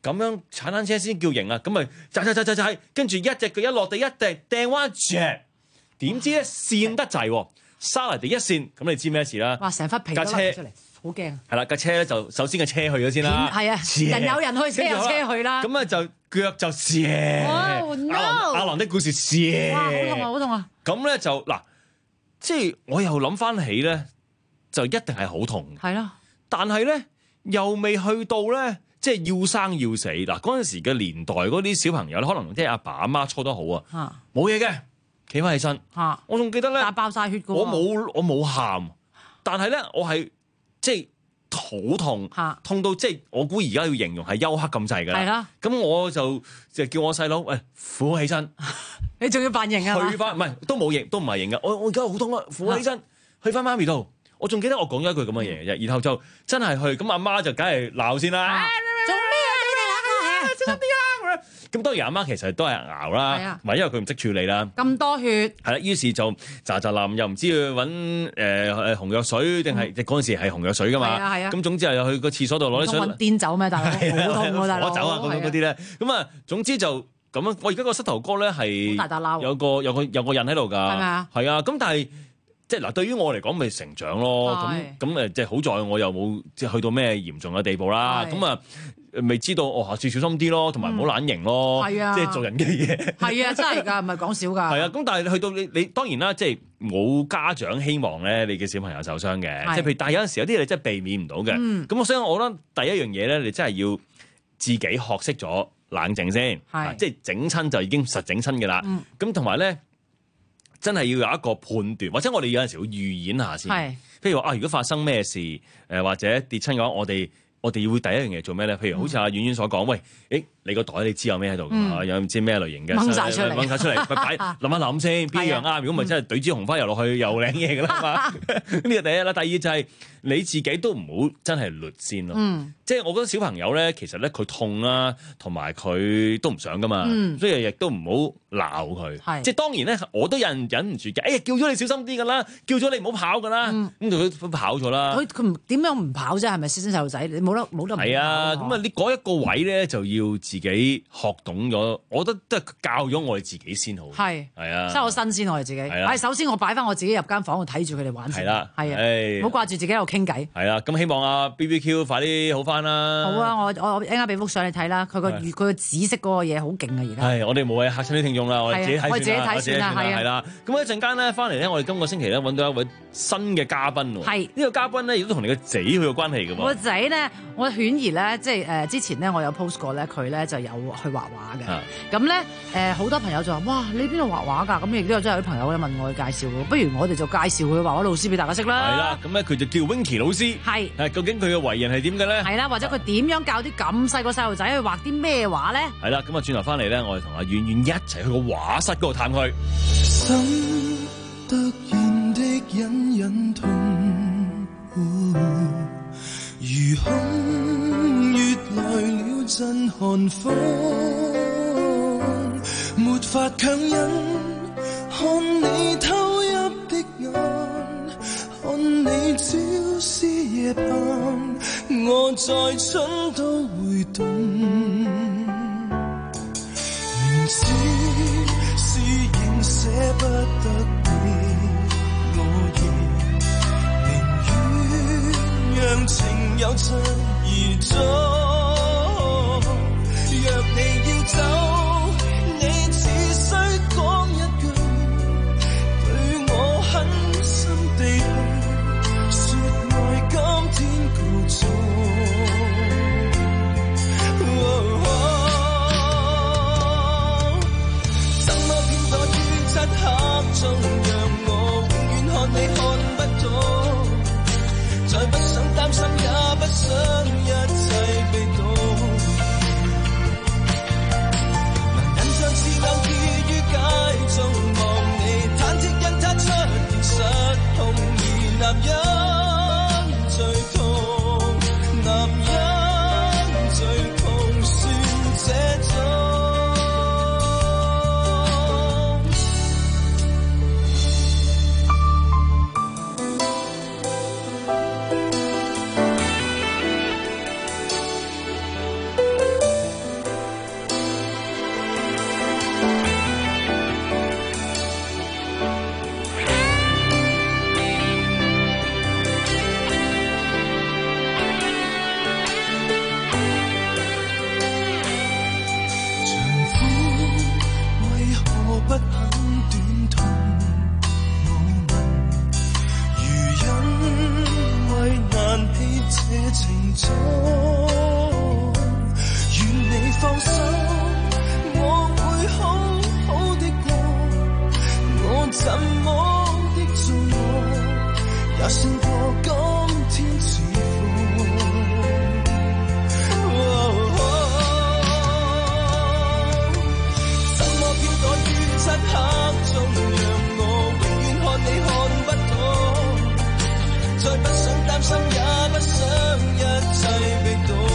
咁樣踩單車先叫型啊！咁咪踩踩踩踩踩，跟住一隻腳一落地一掟掟翻一隻，點知咧跣得滯，沙泥地一跣，咁你知咩事啦？ 哇！成忽皮都甩出嚟，好驚。 係啦，架車咧就首先個車去咗先啦， 係啊，人有人去，車有車去啦。 咁啊就腳就跣，阿郎的故事跣， 哇！好痛啊，好痛啊！ 咁咧就嗱，即係我又諗翻起咧，就一定係好痛。 係咯， 但係咧又未去到咧。即係要生要死嗱，嗰陣時嘅年代嗰啲小朋友咧，可能即係阿爸阿媽操得好啊，冇嘢嘅，企翻起身。我仲記得咧， 打爆晒血嘅。 我冇我冇喊，但係咧我係即係好痛，痛到即係我估而家要形容係休克咁滯㗎啦。係啦，咁我就就叫我細佬，喂，扶我起身。 你仲要扮型啊？ 去翻唔係都冇型，都唔係型㗎。我我而家好痛啊，扶我起身，去翻媽咪度。我仲記得我講咗一句咁嘅嘢啫，然後就真係去，咁阿媽就梗係鬧先啦。 做咩啊？你哋兩個係啊， 小心啲啊！咁當然阿媽其實都係熬啦，唔係因為佢唔識處理啦。 咁多血係啦，於是就喳喳冧，又唔知去揾誒誒紅藥水定係嗰陣時係紅藥水噶嘛。係啊係啊。咁總之係去個廁所度攞啲水。 揾癲走咩？大佬好痛喎，大佬。 攞走啊！嗰嗰啲咧，咁啊，總之就咁樣。我而家個膝頭哥咧係大大撈， 有個有個有個印喺度㗎。係咪啊？係啊，咁但係。即係嗱，對於我嚟講，咪成長咯。咁咁誒，即係好在我又冇即係去到咩嚴重嘅地步啦。咁啊，未知道哦，下次小心啲咯，同埋唔好懶型咯。係啊，即係做人嘅嘢。係啊，真係㗎，唔係講笑㗎。係啊，咁但係去到你你當然啦，即係冇家長希望咧，你嘅小朋友受傷嘅。即係譬如，但係有陣時有啲嘢你真係避免唔到嘅。咁我所以我覺得第一樣嘢咧，你真係要自己學識咗冷靜先。係，即係整親就已經實整親㗎啦。咁同埋咧。真係要有一個判斷，或者我哋有陣時會預演下先。係，譬如話啊，如果發生咩事，誒、呃、或者跌親嘅話，我哋我哋會第一樣嘢做咩咧？譬如好似阿婉婉所講，喂，誒你個袋你知有咩喺度㗎嘛？有唔知咩類型嘅掹曬出嚟， 掹曬出嚟，咪擺諗一諗先，邊樣啱？如果唔係真係懟支紅花油落去又靚嘢㗎啦嘛。呢個第一啦，第二就係、是、你自己都唔好真係劣先咯。嗯、即係我覺得小朋友咧，其實咧佢痛啦，同埋佢都唔想㗎嘛，嗯、所以亦都唔好鬧佢。即係當然咧，我都有人忍唔住嘅。哎呀，叫咗你小心啲㗎啦，叫咗你唔好跑㗎啦。咁佢都跑咗啦。佢佢點樣唔跑啫？係咪先細路仔？你冇得冇得唔跑？ 係啊，咁啊，你嗰一個位咧就要自己學懂咗。我覺得都係教咗我哋自己先好。係係啊，收咗身先我哋自己。係啊，首先我擺翻我自己入間房度睇住佢哋玩先。係啦，係啊，唔好掛住自己喺度傾偈。 係啦，咁希望啊 B B Q 快啲好翻啦。 好啊，我我一陣間俾幅相你睇啦。佢個佢個紫色嗰個嘢好勁啊！而家係我哋冇謂嚇親啲聽眾啦，我哋自己睇我自己睇算啦，係啦。咁一陣間咧翻嚟咧，我哋今個星期咧揾到一位新嘅嘉賓喎。係呢個嘉賓咧，亦都同你個仔好有關係㗎喎。 我個仔咧，我犬兒咧，即係誒之前咧，我有 post 過咧，佢咧就有去畫畫嘅。咁咧誒，好多朋友就話：哇，你邊度畫畫㗎？咁亦都有真係有啲朋友咧問我去介紹喎。不如我哋就介紹佢畫畫老師俾大家識啦。 係啦，咁咧佢就叫 Winky 老師。係誒，究竟佢嘅為人係點嘅咧？ 係啦，或者佢點樣教啲咁細個細路仔去畫啲咩畫咧？ 係啦，咁啊轉頭翻嚟咧，我哋同阿婉婉一齊去個畫室嗰度探佢。 心突然的隱隱痛，如空越來了陣寒風，沒法強忍，看你偷泣的眼，看你朝思夜盼，我在春都會凍。明知是仍捨不得你，我亦寧願讓情有疾而終。若你要走，你只需講一句，對我狠心地去說愛今天告終。漆黑中，讓我永遠看你看不到，再不想擔心，也不想願你放心，我會好好的過，我怎麼的做我，也勝過今天似火。怎麼飄躲於漆黑中，讓我永遠看你看不懂，再不想擔心，也不想一切被動。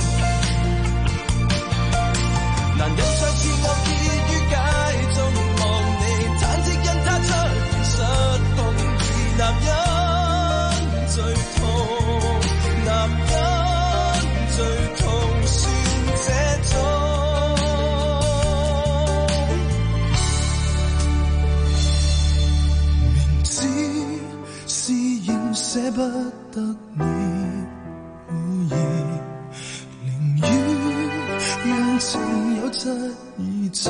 男人再次惡意於街中望你，忐忑因他出現失控，而男人最痛，男人最痛算這種。明知是仍捨不得你，寧願讓情有質而走。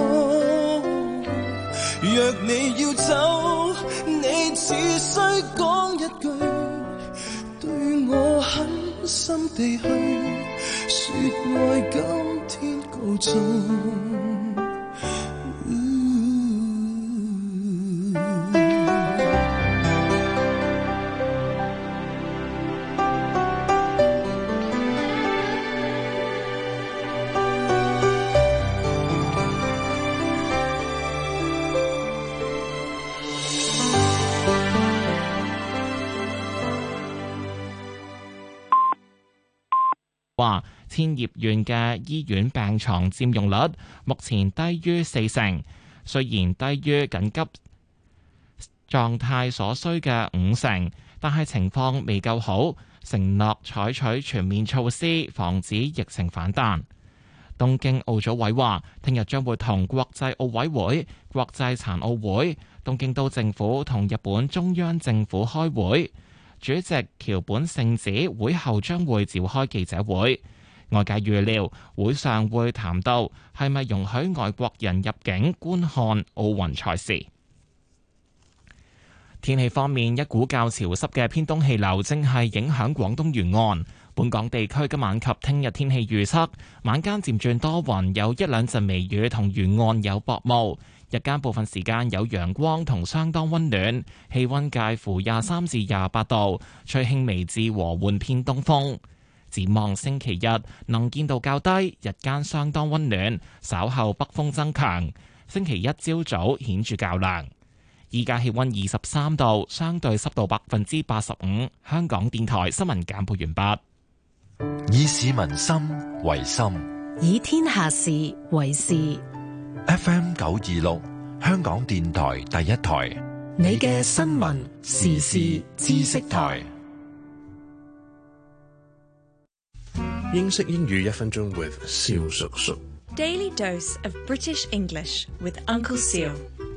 若你要走，你只需講一句，對我狠心地去說愛，今天告終。 話千葉縣嘅醫院病床佔用率目前低於四成，雖然低於緊急狀態所需嘅五成，但係情況未夠好，承諾採取全面措施防止疫情反彈。東京奧組委話，聽日將會同國際奧委會、國際殘奧會、東京都政府同日本中央政府開會。主席橋本聖子會後將會召開記者會，外界預料會上會談到係咪容許外國人入境觀看奧運賽事。天氣方面，一股較潮濕嘅偏東氣流正係影響廣東沿岸，本港地區今晚及聽日天氣預測，晚間漸轉多雲，有一兩陣微雨，同沿岸有薄霧。日間部分時間有陽光同相當溫暖，氣溫介乎廿三至廿八度，吹輕微至和緩偏東風。展望星期日能見度較低，日間相當溫暖，稍後北風增強。星期一朝早顯著較涼。依家氣溫二十三度，相對濕度百分之八十五。香港電台新聞簡報完畢。以市民心為心， 以天下事為事。 F M 九二六，香港電台第一台， 你嘅新聞時事知識台。 英式英語一分鐘 with 蕭叔叔。 Daily dose of British English with Uncle Seal.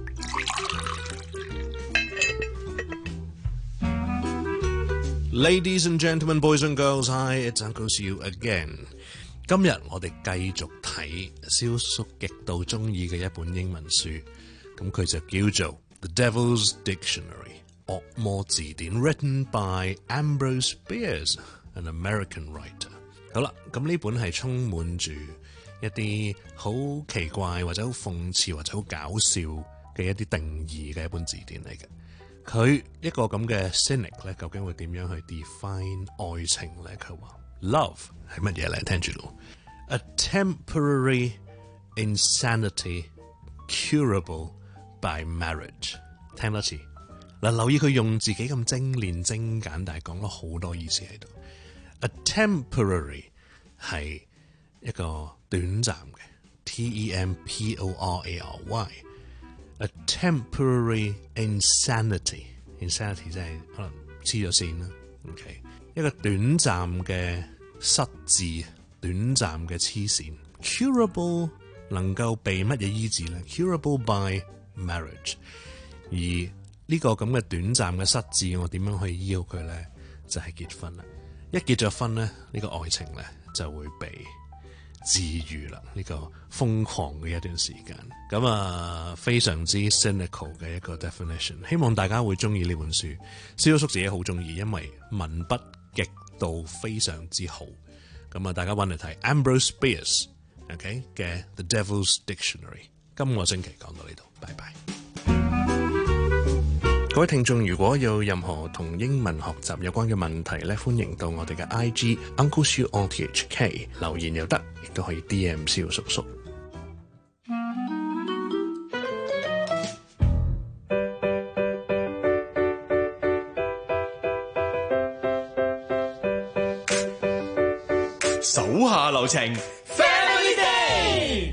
Ladies and gentlemen, boys and girls, hi, it's Uncle Seal again. 今日我哋繼續睇蕭叔極度中意嘅一本英文書，咁佢就叫做 The Devil's Dictionary 惡魔字典 ，written by Ambrose Bierce, an American writer。好啦，咁呢本係充滿住一啲好奇怪或者好諷刺或者好搞笑嘅一啲定義嘅一本字典嚟嘅。佢一個咁嘅 cynic 咧，究竟會點樣去 define 愛情咧？佢話 love 係乜嘢咧？聽住咯 ，a temporary insanity curable by marriage。聽多次嗱，留意佢用自己咁精煉精簡，但係講咗好多意思喺度。a temporary 係一個短暫嘅 ，T E M P O R A R Y。A temporary insanity，insanity 即係可能黐咗線啦。OK， 一個短暫嘅失智，短暫嘅黐線。Curable 能夠被乜嘢醫治咧 ？Curable by marriage。而呢個咁嘅短暫嘅失智，我點樣去醫好佢咧？就係、是、結婚啦。一結咗婚咧，呢、這個愛情咧就會被治愈啦，呢、這個瘋狂嘅一段時間，咁啊非常之 cynical 嘅一個 definition， 希望大家會中意呢本書。蕭叔自己好中意，因為文筆極度非常之好。咁啊，大家揾嚟睇 Ambrose Bierce，OK 嘅 The Devil's Dictionary。今個星期講到呢度，拜拜。各位聽眾，如果有任何同英文學習有關嘅問題咧，歡迎到我哋嘅 I G Uncle Siu on T H K 留言又得，亦都可以 D M 蕭叔叔。 手下留情 ，Family Day。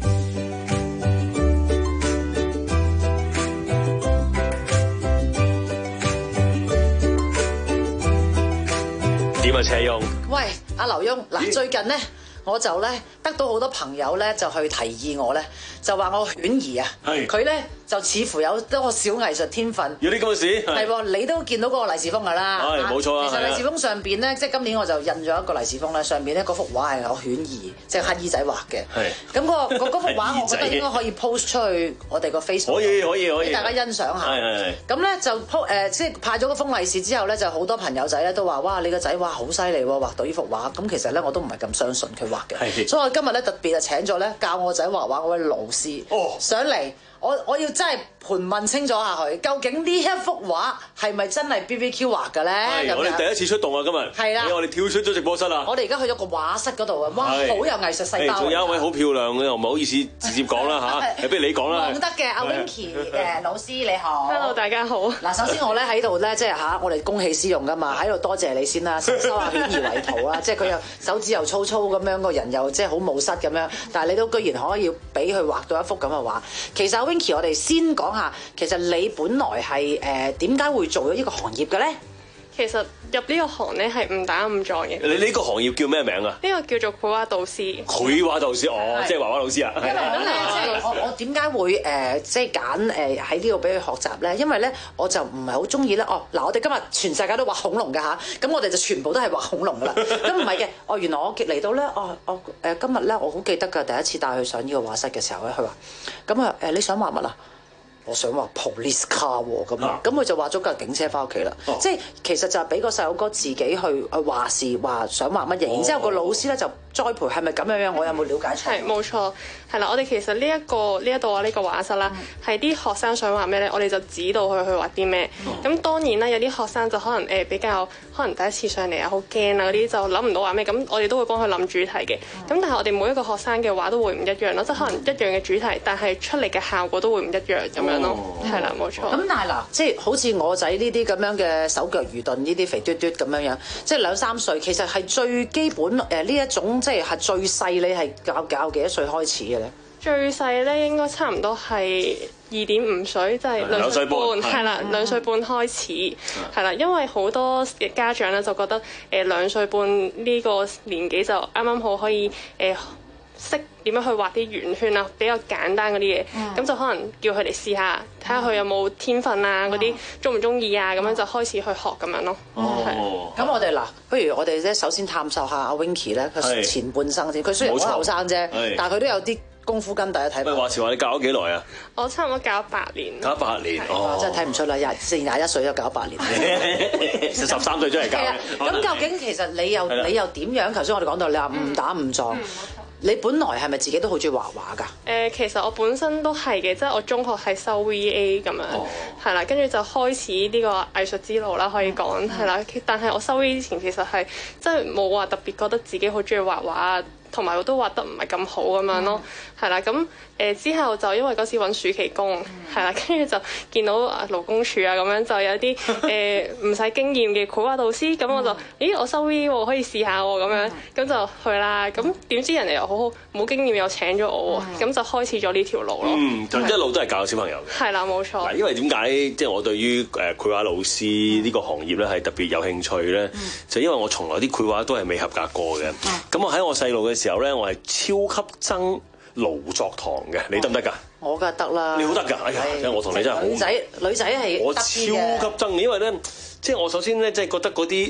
點啊，車翁？ 喂，阿劉墉，嗱，最近咧我就咧得到好多朋友咧就去提議我咧，就話我犬兒啊，佢咧就似乎有多個小藝術天分。 有啲咁嘅事？ 係喎，你都見到嗰個利是封㗎啦。 係冇錯啊。 其實利是封上邊咧，即係今年我就印咗一個利是封咧，上邊咧嗰幅畫係我犬兒，即係乞兒仔畫嘅。係。咁嗰個嗰幅畫，我覺得應該可以 post 出去我哋個 Facebook。 可以可以可以。俾大家欣賞下。係係係。咁咧就 po 誒，即係派咗個封利是之後咧，就好多朋友仔咧都話：哇，你個仔哇好犀利喎，畫到呢幅畫。咁其實咧我都唔係咁相信佢畫嘅。係。所以我今日咧特別就請咗咧教我仔畫畫嗰位老師上嚟。我我要真係盤問清楚下佢，究竟呢一幅畫係咪真係 B B Q 畫嘅咧？ 係，我哋第一次出動啊！今日係啦，我哋跳出咗直播室啦。 我哋而家去咗個畫室嗰度啊！哇，好有藝術細胞。 仲有一位好漂亮嘅，唔好意思直接講啦嚇，不如你講啦。 講得嘅，阿 Winky 嘅老師你好。 Hello， 大家好。 嗱，首先我咧喺度咧，即係嚇，我哋公器私用噶嘛，喺度多謝你先啦，收下犬兒為徒啦。即係佢又手指又粗粗咁樣，個人又即係好冇失咁樣，但係你都居然可以俾佢畫到一幅咁嘅畫。其實阿 Winky，我哋先講下，其實你本來係誒點解會做咗呢個行業嘅咧？ 其實入呢個行咧係誤打誤撞嘅。 你呢個行業叫咩名啊？ 呢個叫做繪畫導師。 繪畫導師，哦，即係畫畫老師啊。 因為咁咧，即係我我點解會誒即係揀誒喺呢度俾佢學習咧？因為咧我就唔係好中意咧。哦，嗱，我哋今日全世界都畫恐龍㗎吓，咁我哋就全部都係畫恐龍㗎啦。咁唔係嘅，哦，原來我嚟到咧，哦，我誒今日咧我好記得㗎，第一次帶佢上呢個畫室嘅時候咧，佢話：咁啊誒，你想畫乜啊？我想畫 police car 喎，咁啊，咁佢就畫咗架警車翻屋企啦。即係其實就係俾個細佬哥自己去去話事，話想畫乜嘢，然之後個老師咧就栽培，係咪咁樣樣？我有冇了解錯？ 係冇錯，係啦。我哋其實呢一個呢一度啊，呢個畫室啦，係啲學生想畫咩咧，我哋就指導佢去畫啲咩。咁當然啦，有啲學生就可能誒比較可能第一次上嚟啊，好驚啊嗰啲，就諗唔到畫咩。咁我哋都會幫佢諗主題嘅。咁但係我哋每一個學生嘅畫都會唔一樣咯，即係可能一樣嘅主題，但係出嚟嘅效果都會唔一樣咁樣咯。係啦，冇錯。咁但係嗱，即係好似我仔呢啲咁樣嘅手腳愚鈍，呢啲肥嘟嘟咁樣樣，即係兩三歲，其實係最基本誒呢一種，即係係最細，你係教教幾多歲開始嘅咧？ 最細咧應該差唔多係二點五歲，即係兩歲半，係啦，兩歲半開始，係啦，因為好多嘅家長咧就覺得誒兩歲半呢個年紀就啱啱好可以誒識點樣去畫啲圓圈啊，比較簡單嗰啲嘢，咁、嗯、就可能叫佢哋試下，睇下佢有冇天分啊，嗰啲中唔中意啊，咁樣就開始去學咁樣咯。 哦，咁我哋嗱，不如我哋咧首先探索下阿 Winky 咧，佢前半生先。佢雖然好後生啫，但係佢都有啲功夫跟大家睇。喂， 話時話你教咗幾耐啊？ 我差唔多教咗八年。 教咗八年，哦， 真係睇唔出啦，廿四廿一歲都教咗八年， 十三歲出嚟教。 咁究竟其實你又你又點樣？頭先我哋講到你話誤打誤撞。你本來係咪自己都好中意畫畫㗎？誒、 呃，其實我本身都係嘅，即係我中學係修 V A 咁樣，係啦、哦，跟住就開始呢個藝術之路啦，可以講係啦。但係我修 V A 之前其實係即係冇話特別覺得自己好中意畫畫，同埋我都畫得唔係咁好咁樣咯，係啦、嗯。咁誒、呃、之後就因為嗰時揾暑期工，係啦、嗯，跟住就見到勞工處啊咁樣，就有啲誒唔使經驗嘅繪畫導師，咁我就咦我修 V A 喎，可以試下喎咁樣，咁就去啦。咁點知人哋又好好冇經驗又請咗我喎，咁、嗯、就開始咗呢條路咯。 嗯，就一路都係教小朋友嘅。 係啦，冇錯。 嗱，因為點解即係我對於誒繪畫老師呢個行業咧係特別有興趣咧？嗯、就因為我從來啲繪畫都係未合格過嘅。咁、嗯、我喺我細路嘅時候咧，我係超級憎勞作堂嘅，你得唔得㗎？ 我梗係得啦。 你好得㗎，哎呀，我同你真係好。 女仔女仔係我超級憎，因為咧，即係我首先咧，即係覺得嗰啲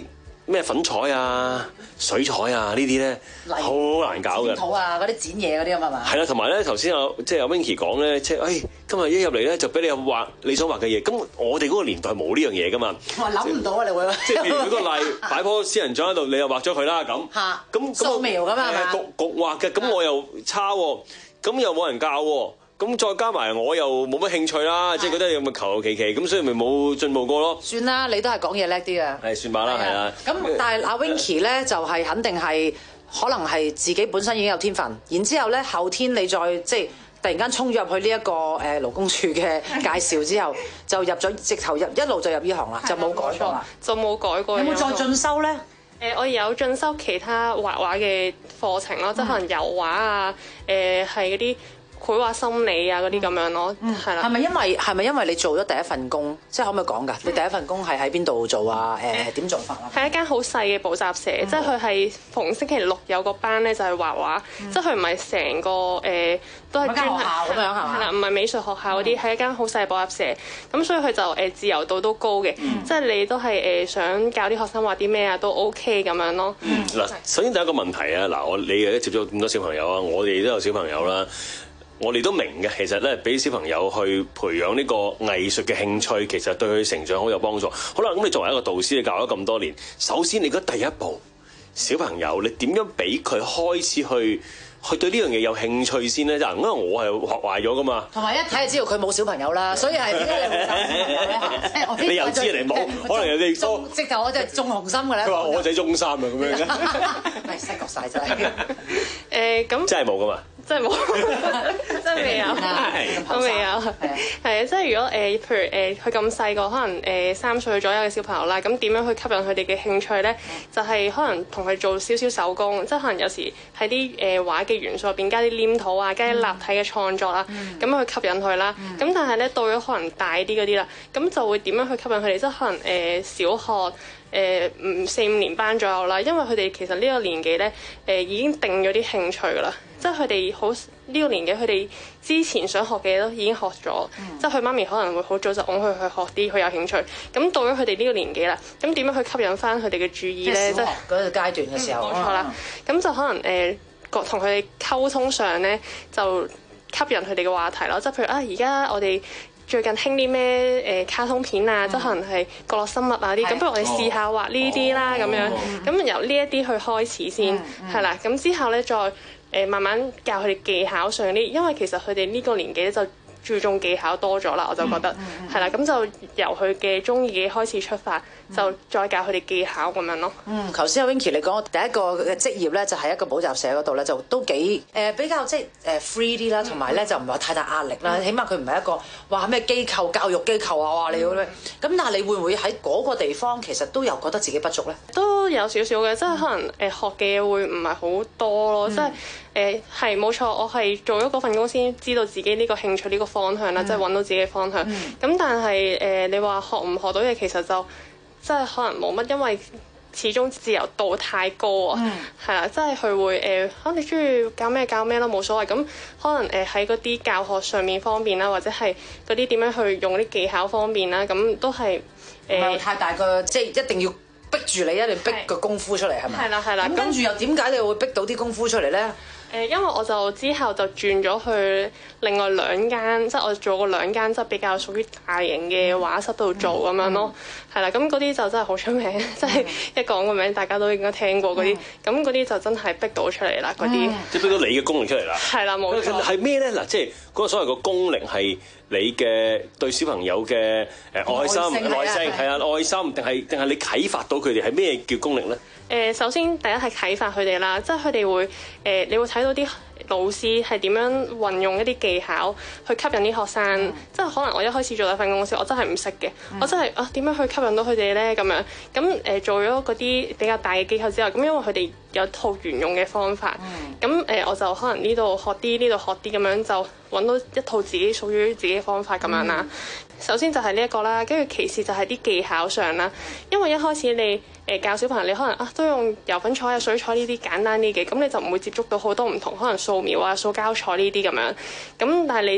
咩粉彩啊、水彩啊呢啲咧，好難搞嘅。 土啊，嗰啲剪嘢嗰啲咁係嘛？ 係啦，同埋咧頭先阿即係阿 Winky 講咧，即係誒今日一入嚟咧就俾你畫你想畫嘅嘢。咁我哋嗰個年代冇呢樣嘢噶嘛。 我諗唔到啊！你會即係譬如舉個例，擺棵仙人掌喺度，你又畫咗佢啦咁。 嚇。 咁素描咁啊嘛。 焗焗畫嘅，咁我又差喎，咁又冇人教喎。咁再加埋我又冇乜興趣啦，即係覺得有咪求求其其，咁所以咪冇進步過咯。 算啦，你都係講嘢叻啲啊。 係算吧啦，係啦。 咁但係阿 Winky 咧就係肯定係可能係自己本身已經有天分，然之後咧後天你再即係突然間衝咗入去呢一個誒勞工處嘅介紹之後，就入咗直頭入一路就入呢行啦，就冇改過啦， 就冇改過。 有冇再進修咧？ 誒，我有進修其他畫畫嘅課程咯，即係可能油畫啊，誒係嗰啲繪畫心理啊嗰啲咁樣咯，係啦。係咪因為係咪因為你做咗第一份工，即係可唔可以講㗎？你第一份工係喺邊度做啊？誒點做法啊？係一間好細嘅補習社，即係佢係逢星期六有個班咧，就係畫畫，即係佢唔係成個誒都係專學校咁樣係嘛？ 係啦，唔係美術學校嗰啲，係一間好細嘅補習社，咁所以佢就誒自由度都高嘅，即係你都係誒想教啲學生畫啲咩啊都 OK 咁樣咯。 嗱，首先第一個問題啊，嗱我你誒接觸咁多小朋友啊，我哋都有小朋友啦。我哋都明嘅，其實咧，俾小朋友去培養呢個藝術嘅興趣，其實對佢成長好有幫助。好啦，咁你作為一個導師，你教咗咁多年，首先你覺得第一步，小朋友你點樣俾佢開始去去對呢樣嘢有興趣先咧？因為我係學壞咗噶嘛。同埋一睇就知道佢冇小朋友啦，所以係點解你會教小朋友咧？你又知你冇，可能有啲中直頭我就係中紅心嘅咧。佢話我仔中三啊咁樣嘅，係細個曬真係。誒咁真係冇噶嘛？真係冇，真係未有，都未有。係啊，即係如果誒，譬如誒，佢咁細個，可能誒三歲左右嘅小朋友啦，咁點樣去吸引佢哋嘅興趣咧？就係可能同佢做少少手工，即係可能有時喺啲誒畫嘅元素入邊加啲黏土啊，加啲立體嘅創作啦，咁樣去吸引佢啦。咁但係咧到咗可能大啲嗰啲啦，咁就會點樣去吸引佢哋？即係可能誒小學。誒五四五年班左右啦，因為佢哋其實呢個年紀咧，誒已經定咗啲興趣噶啦，即係佢哋好呢個年紀，佢哋之前想學嘅嘢都已經學咗，嗯、即係佢媽咪可能會好早就擁佢去學啲佢有興趣，咁到咗佢哋呢個年紀啦，咁點樣去吸引翻佢哋嘅注意咧？即係嗰個階段嘅時候，冇、嗯、錯啦，咁、嗯、就可能誒同佢哋溝通上咧，就吸引佢哋嘅話題咯，即係譬如啊，而家我哋最近興啲咩誒卡通片啊，即係可能係角落生物啊啲，咁不如我哋試下畫呢啲啦，咁樣，咁由呢一啲去開始先，係啦，咁之後咧再誒慢慢教佢哋技巧上啲，因為其實佢哋呢個年紀咧就注重技巧多咗啦，我就覺得係啦，咁就由佢嘅中意嘅開始出發，就再教佢哋技巧咁樣咯。嗯，頭先阿 Winky 你講第一個嘅職業咧，就喺一個補習社嗰度咧，就都幾誒、呃、比較即係誒 free 啲啦，同埋咧就唔係話太大壓力啦。起碼佢唔係一個話咩機構教育機構啊，話你咁樣。咁但係你會唔會喺嗰個地方其實都有覺得自己不足咧？都有少少嘅，即係可能誒學嘅嘢會唔係好多咯，即係誒係冇錯，我係做咗嗰份工先知道自己呢個興趣呢個方向啦，即係揾到自己嘅方向。咁、嗯、但係誒、呃、你話學唔學到嘢，其實就即係可能冇乜，因為始終自由度太高啊，係啦、嗯，即係佢會誒，可、呃、能你中意教咩教咩咯，冇所謂。咁可能誒喺嗰啲教學上面方面啦，或者係嗰啲點樣去用啲技巧方面啦，咁都係誒、呃、太大個，即係一定要逼住你，一定逼個功夫出嚟係咪？係啦係啦。咁跟住又點解你會逼到啲功夫出嚟咧？誒，因為我就之後就轉咗去另外兩間，即係我做過兩間，即係比較屬於大型嘅畫室度做咁樣咯，係啦。咁嗰啲就真係好出名，即係一講個名大家都應該聽過嗰啲。咁嗰啲就真係逼到出嚟啦，嗰啲。即係逼到你嘅功力出嚟啦。係啦，冇錯。係咩咧？嗱，即係嗰個所謂個功力係你嘅對小朋友嘅誒愛心、耐性，係啊，愛心定係定係你啟發到佢哋係咩叫功力咧？誒，首先第一係啟發佢哋啦，即係佢哋會誒，你會睇到啲老師係點樣運用一啲技巧去吸引啲學生，嗯、即係可能我一開始做第一份工嘅時候，我真係唔識嘅，嗯、我真係啊點樣去吸引到佢哋咧咁樣，咁誒、呃、做咗嗰啲比較大嘅機構之後，咁因為佢哋有套沿用嘅方法，咁誒、嗯呃、我就可能呢度學啲，呢度學啲咁樣就揾到一套自己屬於自己嘅方法咁樣啦。嗯、首先就係呢一個啦，跟住其次就係啲技巧上啦，因為一開始你誒教小朋友，你可能啊都用油粉彩啊、水彩呢啲簡單啲嘅，咁你就唔會接觸到好多唔同，可能素描啊、塑膠彩呢啲咁樣。咁但係你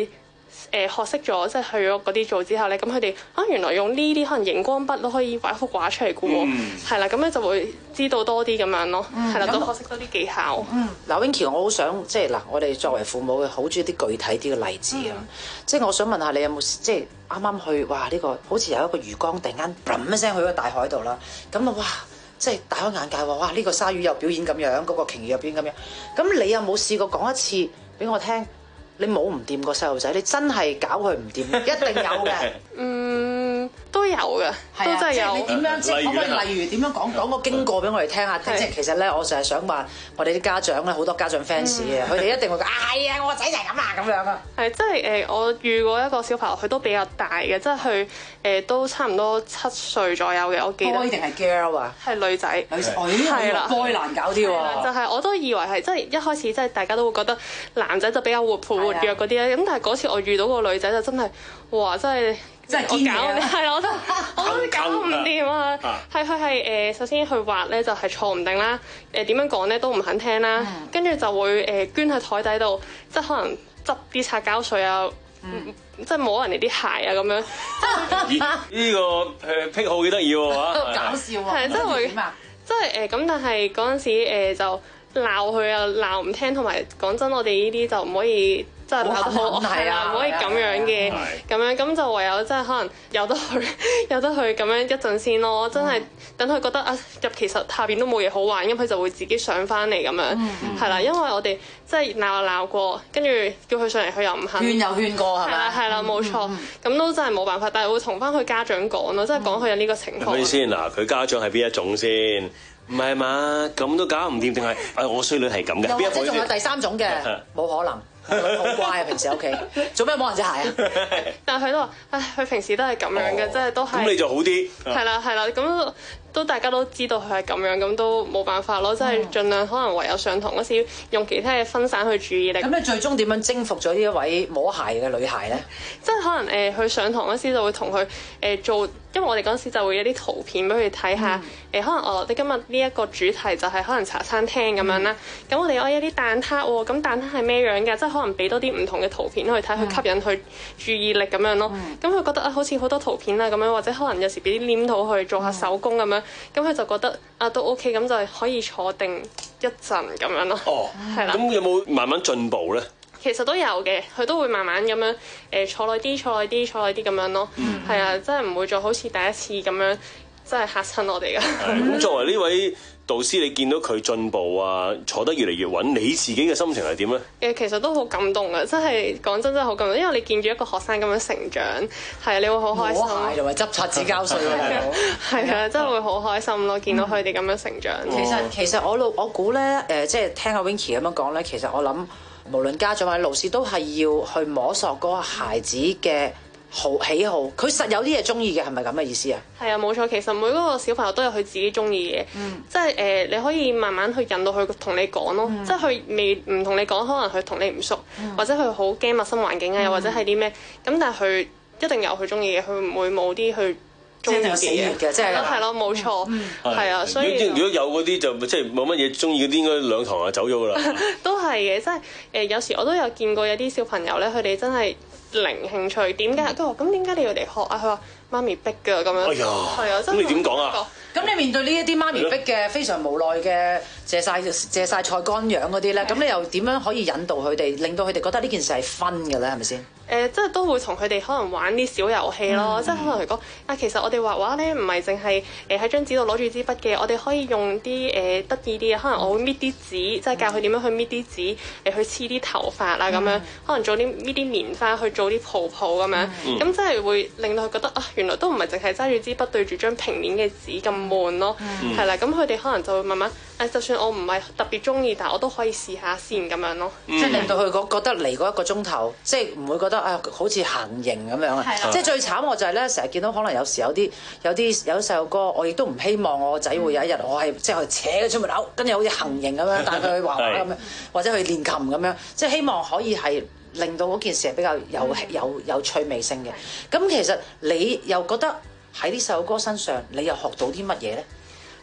誒學識咗，即係去咗嗰啲做之後咧，咁佢哋啊原來用呢啲可能熒光筆都可以畫一幅畫出嚟嘅喎，係啦、嗯，咁咧就會知道多啲咁樣咯，係啦、嗯，都學識多啲技巧。 嗯，嗱 Winky， 我好想即係嗱，我哋作為父母嘅好中意啲具體啲嘅例子啊，嗯、即係我想問下你有冇即係啱啱去哇呢、呢個好似有一個魚缸突然間砰一聲去咗大海度啦，咁啊哇！即係大開眼界喎！哇！呢個鯊魚又表演咁樣，嗰個鯨魚又表演咁樣。咁你有冇試過講一次俾我聽？你冇唔掂個細路仔，你真係搞佢唔掂，一定有嘅。嗯，都有嘅，都真係有。即係你點樣？即係可唔可以例如點樣講講個經過俾我哋聽下？即係其實咧，我就係想話我哋啲家長咧，好多家長 fans 嘅，佢哋一定會講：係啊，我個仔就係咁啊，咁樣啊。係，即係誒，我遇過一個小朋友，佢都比較大嘅，即係佢誒都差唔多七歲左右嘅，我記得。boy 定係 girl 啊？係女仔。女仔。係啦。boy 難搞啲喎。就係我都以為係，即係一開始即係大家都會覺得男仔就比較活潑。活躍嗰啲咧，咁但係嗰次我遇到個女仔就真係，哇！真係真係堅嘢，係啦，我都我都搞唔掂啊！係佢係誒，首先佢畫咧就係坐唔定啦，誒點樣講咧都唔肯聽啦，跟住就會誒捐喺台底度，即係可能執啲擦膠水啊，即係摸人哋啲鞋啊咁樣。 呢個誒癖好幾得意喎嚇！ 搞笑啊！ 係真係會，即係誒咁，但係嗰陣時誒就。鬧佢啊，鬧唔聽，同埋講真，我哋呢啲就唔可以即係鬧得好，係啊，唔可以咁樣嘅，咁樣咁就唯有即係可能由得佢，由得佢咁樣一陣先咯，真係等佢覺得啊入其實下邊都冇嘢好玩，咁佢就會自己上翻嚟咁樣，係啦，因為我哋即係鬧就鬧過，跟住叫佢上嚟，佢又唔肯，勸又勸過係咪？係啦係啦，冇錯，咁都真係冇辦法，但係會同翻佢家長講咯，即係講佢有呢個情況。 係咪先嗱？佢家長係邊一種先？唔係嘛，咁都搞唔掂定係？誒，我衰女係咁嘅。 又或者仲有第三種嘅，冇可能。好乖啊！平時喺屋企做咩摸人隻鞋啊？ 但係佢都話：唉，佢平時都係咁樣嘅，即係都係。 咁你就好啲。 係啦係啦，咁都大家都知道佢係咁樣，咁都冇辦法咯，即係盡量可能唯有上堂嗰時用其他嘢分散佢注意力。 咁你最終點樣征服咗呢一位摸鞋嘅女孩咧？ 即係可能誒，佢上堂嗰時就會同佢誒做，因為我哋嗰時就會有啲圖片俾佢睇下。誒，可能我哋今日呢一個主題就係可能茶餐廳咁樣啦。咁我哋有一啲蛋撻喎，咁蛋撻係咩樣嘅？即係可能俾多啲唔同嘅圖片去睇，去吸引佢注意力咁樣咯。咁佢覺得啊，好似好多圖片啊咁樣，或者可能有時俾啲黏土去做下手工咁樣，咁佢就覺得啊都 OK，咁就可以坐定一陣咁樣咯。哦，係啦。 咁有冇慢慢進步咧？ 其實都有嘅，佢都會慢慢咁樣誒坐耐啲，坐耐啲，坐耐啲咁樣咯。係啊，真係唔會再好似第一次咁樣。真係嚇親我哋㗎。 咁作為呢位導師，你見到佢進步啊，坐得越嚟越穩，你自己嘅心情係點咧？ 誒，其實都好感動啊！真係講真，真係好感動，因為你見住一個學生咁樣成長，係啊，你會好開心。 摸鞋同埋執擦紙膠水喎， 係啊，真係會好開心咯！見到佢哋咁樣成長。 其實其實我老我估咧誒，即係聽阿 Winky 咁樣講咧，其實我諗無論家長或者老師都係要去摸索嗰個孩子嘅好喜好，佢實有啲嘢中意嘅，係咪咁嘅意思啊？ 係啊，冇錯。其實每嗰個小朋友都有佢自己中意嘅，嗯、即係誒、呃，你可以慢慢去引導佢同你講咯。嗯、即係佢未唔同你講，可能佢同你唔熟，嗯、或者佢好驚陌生環境啊，又、嗯、或者係啲咩咁，但係佢一定有佢中意嘅，佢唔會冇啲去中意嘅嘢嘅，即係係咯，冇錯，係啊。所以如果有嗰啲就即係冇乜嘢中意嗰啲，應該兩堂就走咗噶啦。 都係嘅，即係誒，有時我都有見過有啲小朋友咧，佢哋真係零興趣，點解？佢話咁點解你要嚟學啊？佢話媽咪逼㗎咁樣。哎呀，係啊， 咁你點講啊？ 咁你面對呢一啲媽咪逼嘅非常無奈嘅借晒借曬菜乾養嗰啲咧，咁你又點樣可以引導佢哋，令到佢哋覺得呢件事係分嘅咧？係咪先？ 誒、呃，即係都會同佢哋可能玩啲小遊戲咯，嗯、即係可能嚟講啊，其實我哋畫畫咧唔係淨係誒喺張紙度攞住支筆嘅，我哋可以用啲誒、呃、得意啲嘅，可能我會搣啲紙，即係教佢點樣去搣啲紙，誒、呃、去黐啲頭髮啊咁樣，嗯、可能做啲搣啲棉花去做啲泡泡咁樣，咁即係會令到佢覺得啊，原來都唔係淨係揸住支筆對住張平面嘅紙咁悶咯，係啦、嗯，咁佢哋可能就會慢慢誒、啊，就算我唔係特別中意，但係我都可以試下先咁樣咯， 嗯、即係令到佢覺得嚟嗰一個鐘頭，即係唔會覺得。啊，好似行刑咁樣啊！的即係最慘我就係咧，成日見到可能有時有啲有啲有啲細路哥，我亦都唔希望我個仔會有一日我係即係扯佢出門口，跟住好似行刑咁樣帶佢去畫畫咁樣，的或者去練琴咁樣，即係希望可以係令到嗰件事係比較有有有趣味性嘅。咁其實你又覺得喺啲細路哥身上，你又學到啲乜嘢咧？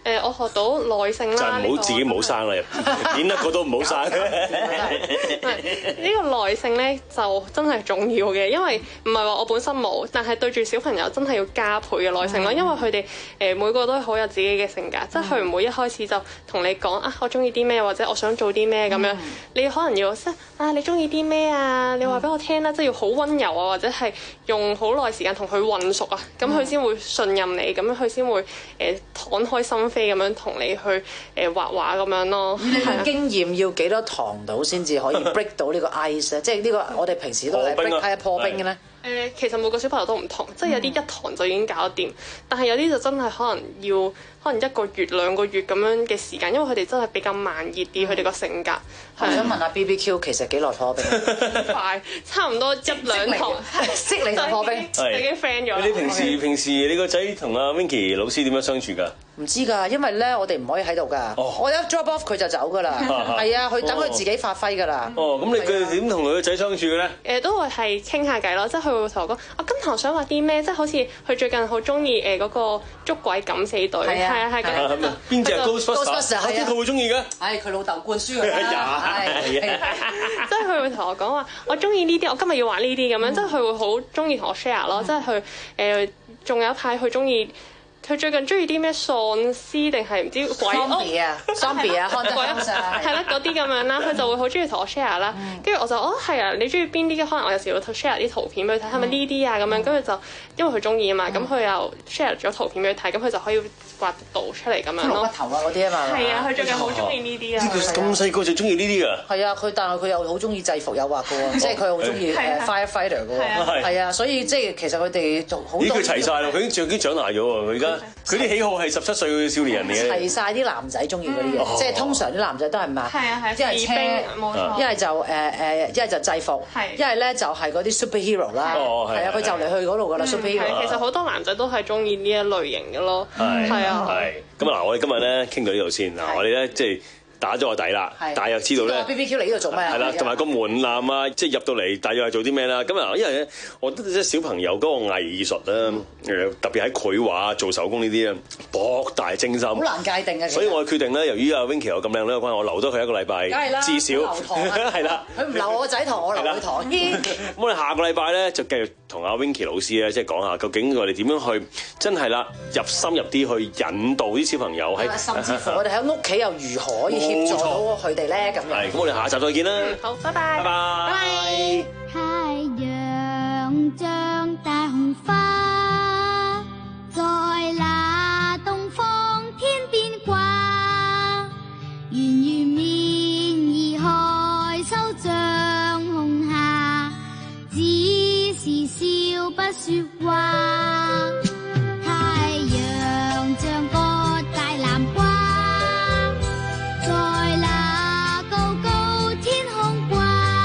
誒，我學到耐性啦， 就係唔好自己唔好生啦，演一個都唔好生。 呢個耐性咧就真係重要嘅，因為唔係話我本身冇，但係對住小朋友真係要加倍嘅耐性咯。因為佢哋誒每個都好有自己嘅性格，即係佢唔會一開始就同你講啊，我中意啲咩或者我想做啲咩咁樣。你可能要即係啊，你中意啲咩啊？你話俾我聽啦，即係要好溫柔啊，或者係用好耐時間同佢混熟啊，咁佢先會信任你，咁樣佢先會誒敞開心扉咁樣同你去誒畫畫咁樣咯。 你嘅經驗要幾多堂到先至可以 break 到呢個 ice 咧？即係呢個我哋平時都係 break 係破冰嘅咧。 誒，其實每個小朋友都唔同，即係有啲一堂就已經搞得掂，但係有啲就真係可能要可能一個月兩個月咁樣嘅時間，因為佢哋真係比較慢熱啲，佢哋個性格。 我想問下 B B Q 其實幾耐破冰？ 快，差唔多一兩堂， 識你就破冰， 已經 friend 咗。 你平時平時你個仔同阿 Winky 老師點樣相處㗎？ 唔知㗎，因為咧我哋唔可以喺度㗎。我一 drop off 佢就走㗎啦。係啊，佢等佢自己發揮㗎啦。 哦，咁你佢點同佢個仔相處嘅咧？ 誒，都會係傾下偈咯，即係佢會同我講，我今堂想畫啲咩？即係好似佢最近好中意誒嗰個捉鬼敢死隊，係啊係咁。 邊隻 Ghostbusters？我知佢會中意嘅。 係佢老豆灌輸㗎啦。 即係佢會同我講話，我中意呢啲，我今日要畫呢啲咁樣，即係佢會好中意同我 share 咯，即係佢誒，仲有一派佢中意。佢最近中意啲咩喪屍定係唔知鬼 ？Zombie 啊，Zombie 啊，看得鬼係啦嗰啲咁樣啦，佢就會好中意同我 share 啦。跟住我就哦係啊，你中意邊啲？可能我有時會 share 啲圖片俾佢睇，係咪呢啲啊咁樣？跟住就因為佢中意啊嘛，咁佢又 share 咗圖片俾佢睇，咁佢就可以畫到出嚟咁樣咯。 骷髏骨頭啊嗰啲啊嘛。 係啊，佢最近好中意呢啲啊。 咁細個就中意呢啲㗎？ 係啊，佢但係佢又好中意制服誘惑嘅喎，即係佢好中意誒 firefighter 嘅喎。係啊，所以即係其實佢哋仲好。 咦？佢齊晒咯，佢已經已經長大咗喎，佢而家佢啲喜好。係十七歲嘅少年人嚟嘅， 齊晒啲男仔中意嗰啲嘢，即係通常啲男仔都係嘛，一係車，一係就誒誒，一係就制服，一係咧就係嗰啲 superhero 啦，係啊，佢就嚟去嗰度噶啦 superhero。 其實好多男仔都係中意呢一類型嘅咯，係啊。 係咁啊！嗱，我哋今日咧傾到呢度先嗱，我哋咧即係。打咗個底啦，大約知道咧。 B B Q 嚟呢度做咩啊？ 係啦，同埋個門檻啊，即係入到嚟，大約係做啲咩啦？咁啊，因為咧，我覺得即係小朋友嗰個藝術咧，誒特別喺繪畫、做手工呢啲啊，博大精深，好難界定嘅。 所以我決定咧，由於阿 Winky 有咁靚女嘅關係，我留多佢一個禮拜，至少係啦。 佢唔留我個仔堂，我留佢堂。咁我哋下個禮拜咧就繼續同阿 Winky 老師咧，即係講下究竟我哋點樣去真係啦，入深入啲去引導啲小朋友喺， 甚至乎我哋喺屋企又如何可以協助到佢哋咧？咁樣。 係，咁我哋下集再見啦。 好，拜拜。 拜拜。 太陽像大紅花，在那東方天邊掛，圓圓面兒害羞像紅霞，只是笑不說話。太陽像個大南瓜，在那高高天空掛，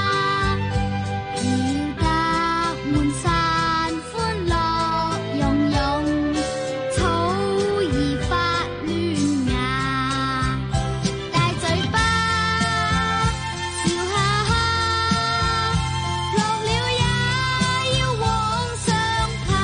搖得滿山歡樂融融，草兒發嫩芽，大嘴巴笑哈哈，落了也要往上爬。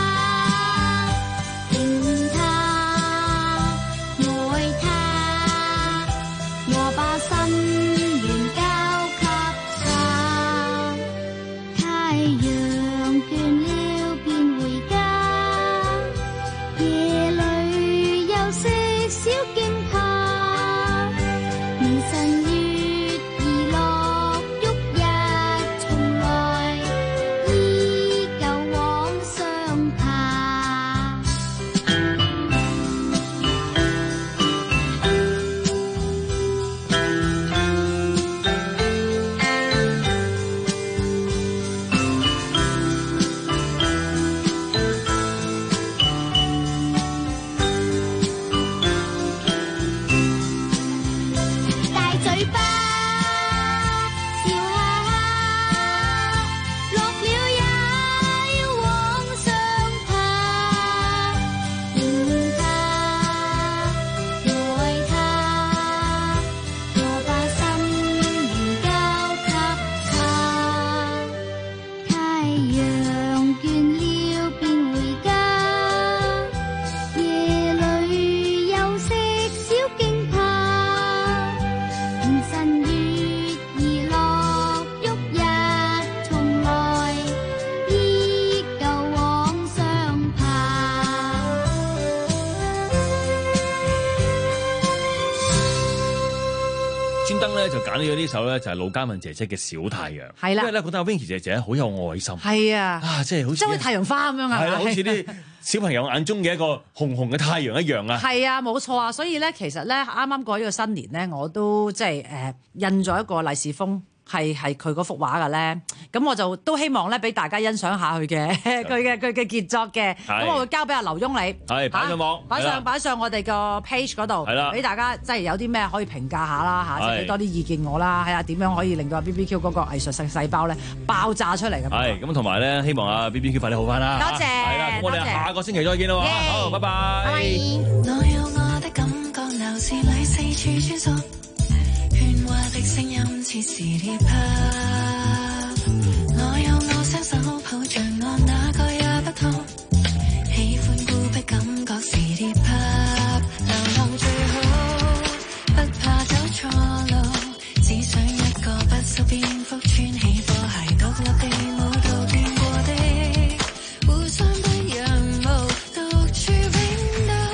揀咗呢首咧，就係盧嘉敏姐姐嘅《小太陽》。 係啦， 因為咧覺得 Winky 姐姐好有愛心。 係啊， 啊，即係好似即係太陽花咁樣啊， 係啦，好似啲小朋友眼中嘅一個紅紅嘅太陽一樣啊。 係啊，冇錯啊。所以咧，其實咧，啱啱過咗個新年咧，我都即係誒印咗一個利是封。係係佢嗰幅畫嘅咧，咁我就都希望咧俾大家欣賞下佢嘅佢嘅佢嘅傑作嘅，咁我會交俾阿劉墉你， 係擺上網， 擺上擺上我哋個 page 嗰度，係啦，俾大家即係有啲咩可以評價下啦嚇，即係俾多啲意見我啦，睇下點樣可以令到阿 B B Q 嗰個藝術細細胞咧爆炸出嚟咁。 係咁同埋咧，希望阿 B B Q 快啲好翻啦。 多謝， 係啦，咁我哋下個星期再見啦喎，好，拜拜。 我有我的感覺，鬧市裏四處穿梭。喧嘩的聲音似是 hip hop， 我有我雙手抱着我，哪個也不拖。喜歡孤僻感覺是 hip hop， 流浪最好，不怕走錯路，只想一個不修邊幅，穿起波鞋，獨立地舞蹈變過的，互相不讓步，獨處永到。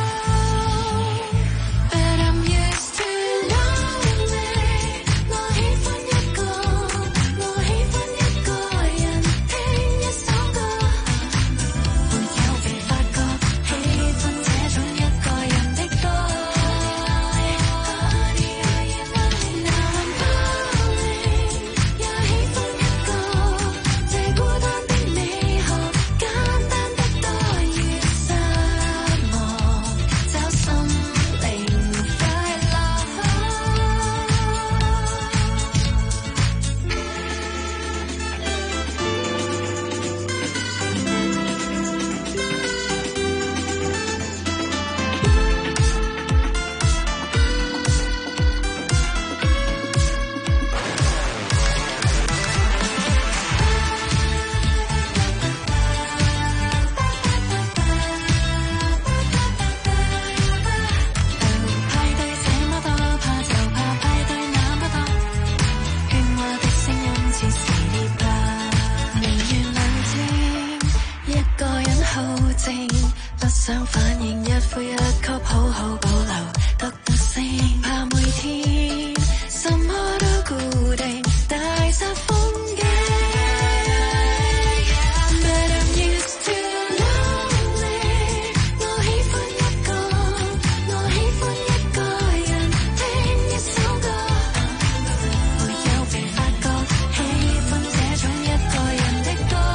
想反應，一呼一吸，好好保留獨特性，怕每天什麼都固定，大煞風景。But I'm used to lonely， 我喜歡一個，我喜歡一個人聽一首歌，沒有被發覺，喜歡這種一個人的歌。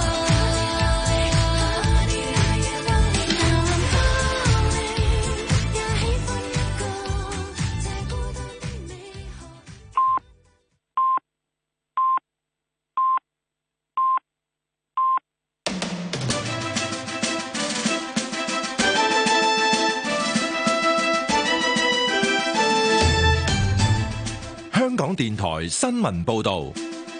香港電台新聞報導，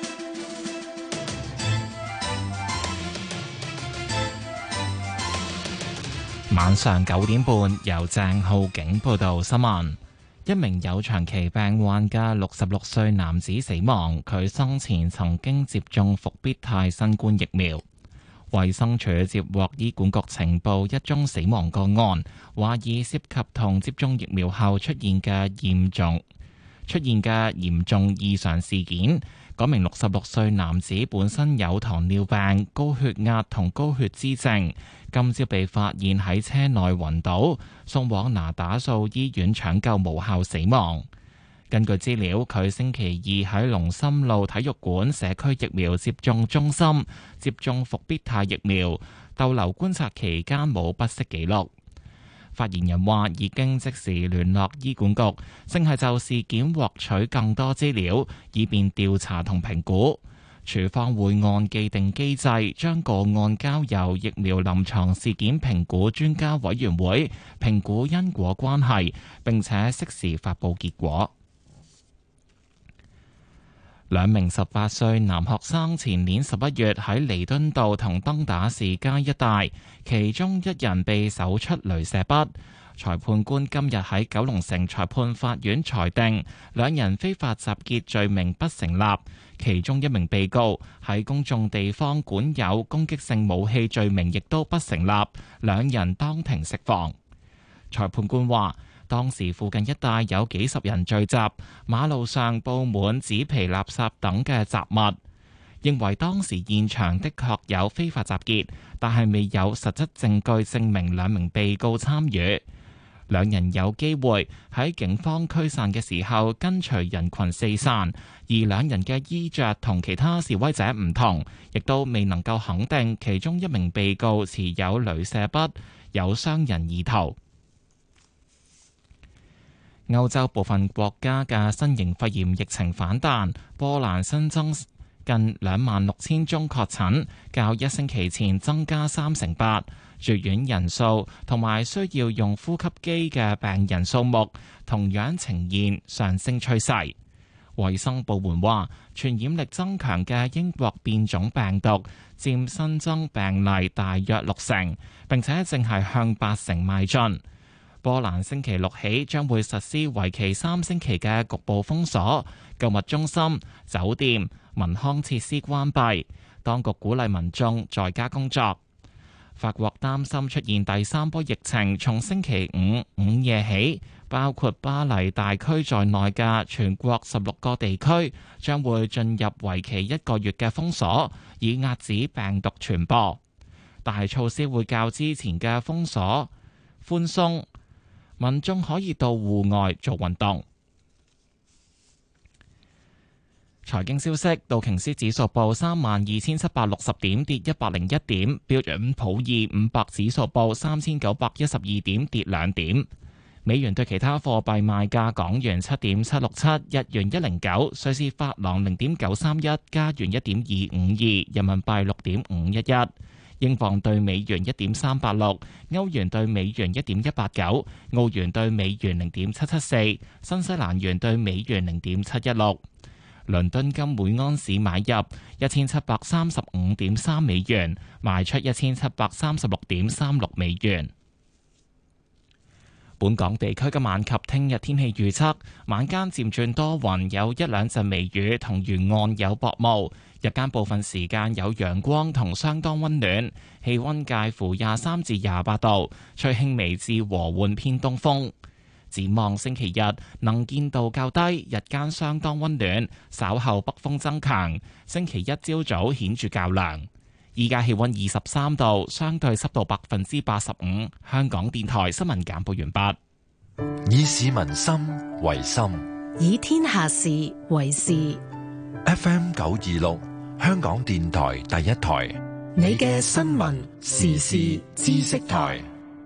晚上九點半，由鄭浩景報道新聞。一名有長期病患嘅六十六歲男子死亡，佢生前曾經接種復必泰新冠疫苗。衛生署接獲醫管局呈報一宗死亡個案，懷疑涉及同接種疫苗後出現嘅嚴重出現嘅嚴重異常事件。嗰名六十六歲男子本身有糖尿病、高血壓同高血脂症，今朝被發現喺車內暈倒，送往那打素醫院搶救無效死亡。根據資料，佢星期二喺龍琛路體育館社區疫苗接種中心接種復必泰疫苗，逗留觀察期間冇不適記錄。發言人話已經即時聯絡醫管局，正係就事件獲取更多資料，以便調查同評估。處方會按既定機制，將個案交由疫苗臨床事件評估專家委員會評估因果關係，並且適時發布結果。兩名十八歲男學生前年十一月喺彌敦道同登打士街一帶，其中一人被搜出雷射筆。裁判官今日喺九龍城裁判法院裁定，兩人非法集結罪名不成立，其中一名被告喺公眾地方管有攻擊性武器罪名亦都不成立，兩人當庭釋放。裁判官話， 當時附近一帶有幾十人聚集，馬路上佈滿紙皮、垃圾等嘅雜物，認為當時現場的確有非法集結，但係未有實質證據證明兩名被告參與。兩人有機會喺警方驅散嘅時候跟隨人群四散，而兩人嘅衣着同其他示威者唔同，亦都未能夠肯定其中一名被告持有鐳射筆，有傷人意圖。歐洲部分國家嘅新型肺炎疫情反彈，波蘭新增近兩萬六千宗確診，較一星期前增加三成八。住院人數同埋需要用呼吸機嘅病人數目同樣呈現上升趨勢。衛生部門話，傳染力增強嘅英國變種病毒佔新增病例大約六成，並且正係向八成邁進。波蘭星期六起將會實施為期三星期嘅局部封鎖，購物中心、酒店、民康設施關閉，當局鼓勵民眾在家工作。法國擔心出現第三波疫情，從星期五午夜起，包括巴黎大區在內嘅全國十六個地區將會進入為期一個月嘅封鎖，以遏止病毒傳播。但係措施會較之前嘅封鎖寬鬆，民眾可以到戶外做運動。財經消息，道瓊斯指數報三萬二千七百六十點，跌一百零一點；標準普爾五百指數報三千九百一十二點，跌兩點。美元對其他貨幣賣價：港元七點七六七，日元一零九，瑞士法郎零點九三一，加元一點二五二，人民幣六點五一一，英鎊對美元一點三八六，歐元對美元一點一八九，澳元對美元零點七七四，新西蘭元對美元零點七一六。倫敦金每盎司買入一千七百三十五點三美元，賣出一千七百三十六點三六美元。本港地區今晚及聽日天氣預測：晚間漸轉多雲，有一兩陣微雨，同沿岸有薄霧；日間部分時間有陽光同相當溫暖，氣溫介乎廿三至廿八度，吹輕微至和緩偏東風。展望星期日能見度較低，日間相當溫暖，稍後北風增強。星期一朝早顯著較涼。依家氣溫二十三度，相對濕度百分之八十五。香港電台新聞簡報完畢。 以市民心為心， 以天下事為事。 F M 九二六，香港電台第一台， 你嘅新聞時事知識台。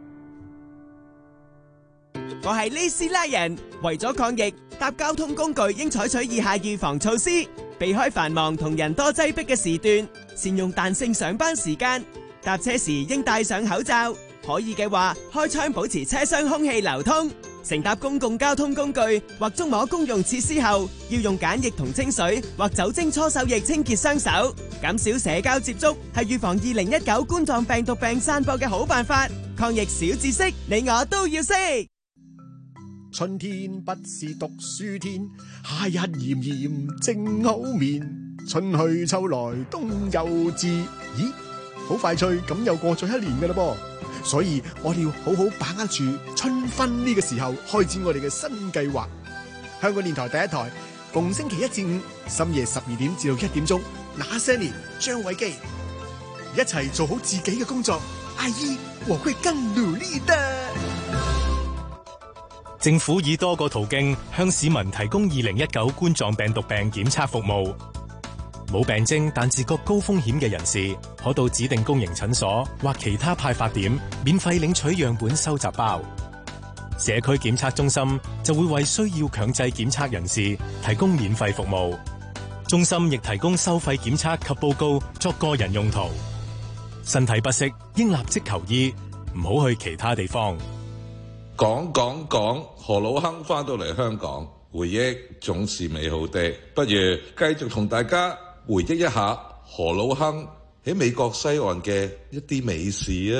我係呢斯拉人，為咗抗疫，搭交通工具應採取以下預防措施：避開繁忙同人多擠迫嘅時段，善用彈性上班時間，搭車時應戴上口罩，可以嘅話開窗保持車廂空氣流通。乘搭公共交通工具或觸摸公用設施後，要用梘液同清水或酒精搓手液清潔雙手。減少社交接觸係預防二零一九冠狀病毒病散播嘅好辦法。抗疫小知識，你我都要識。 春天不是讀書天，夏日炎炎正好眠。春去秋來冬又至，咦，好快脆咁又過咗一年㗎啦噃。所以我哋要好好把握住春分呢個時候，開展我哋嘅新計劃。香港電台第一台，逢星期一至五深夜十二點至到一點鐘，那些年張偉基一齊做好自己嘅工作。阿姨，我會更努力的。 政府以多個途徑向市民提供二零一九冠狀病毒病檢測服務。冇病徵但自覺高風險嘅人士，可到指定公營診所或其他派發點免費領取樣本收集包。社區檢測中心就會為需要強制檢測人士提供免費服務。中心亦提供收費檢測及報告作個人用途。身體不適應立即求醫，唔好去其他地方。 講講講，何老亨返到嚟香港，回憶總是美好的。不如繼續同大家回憶一下何老亨喺美國西岸嘅一啲美事啊！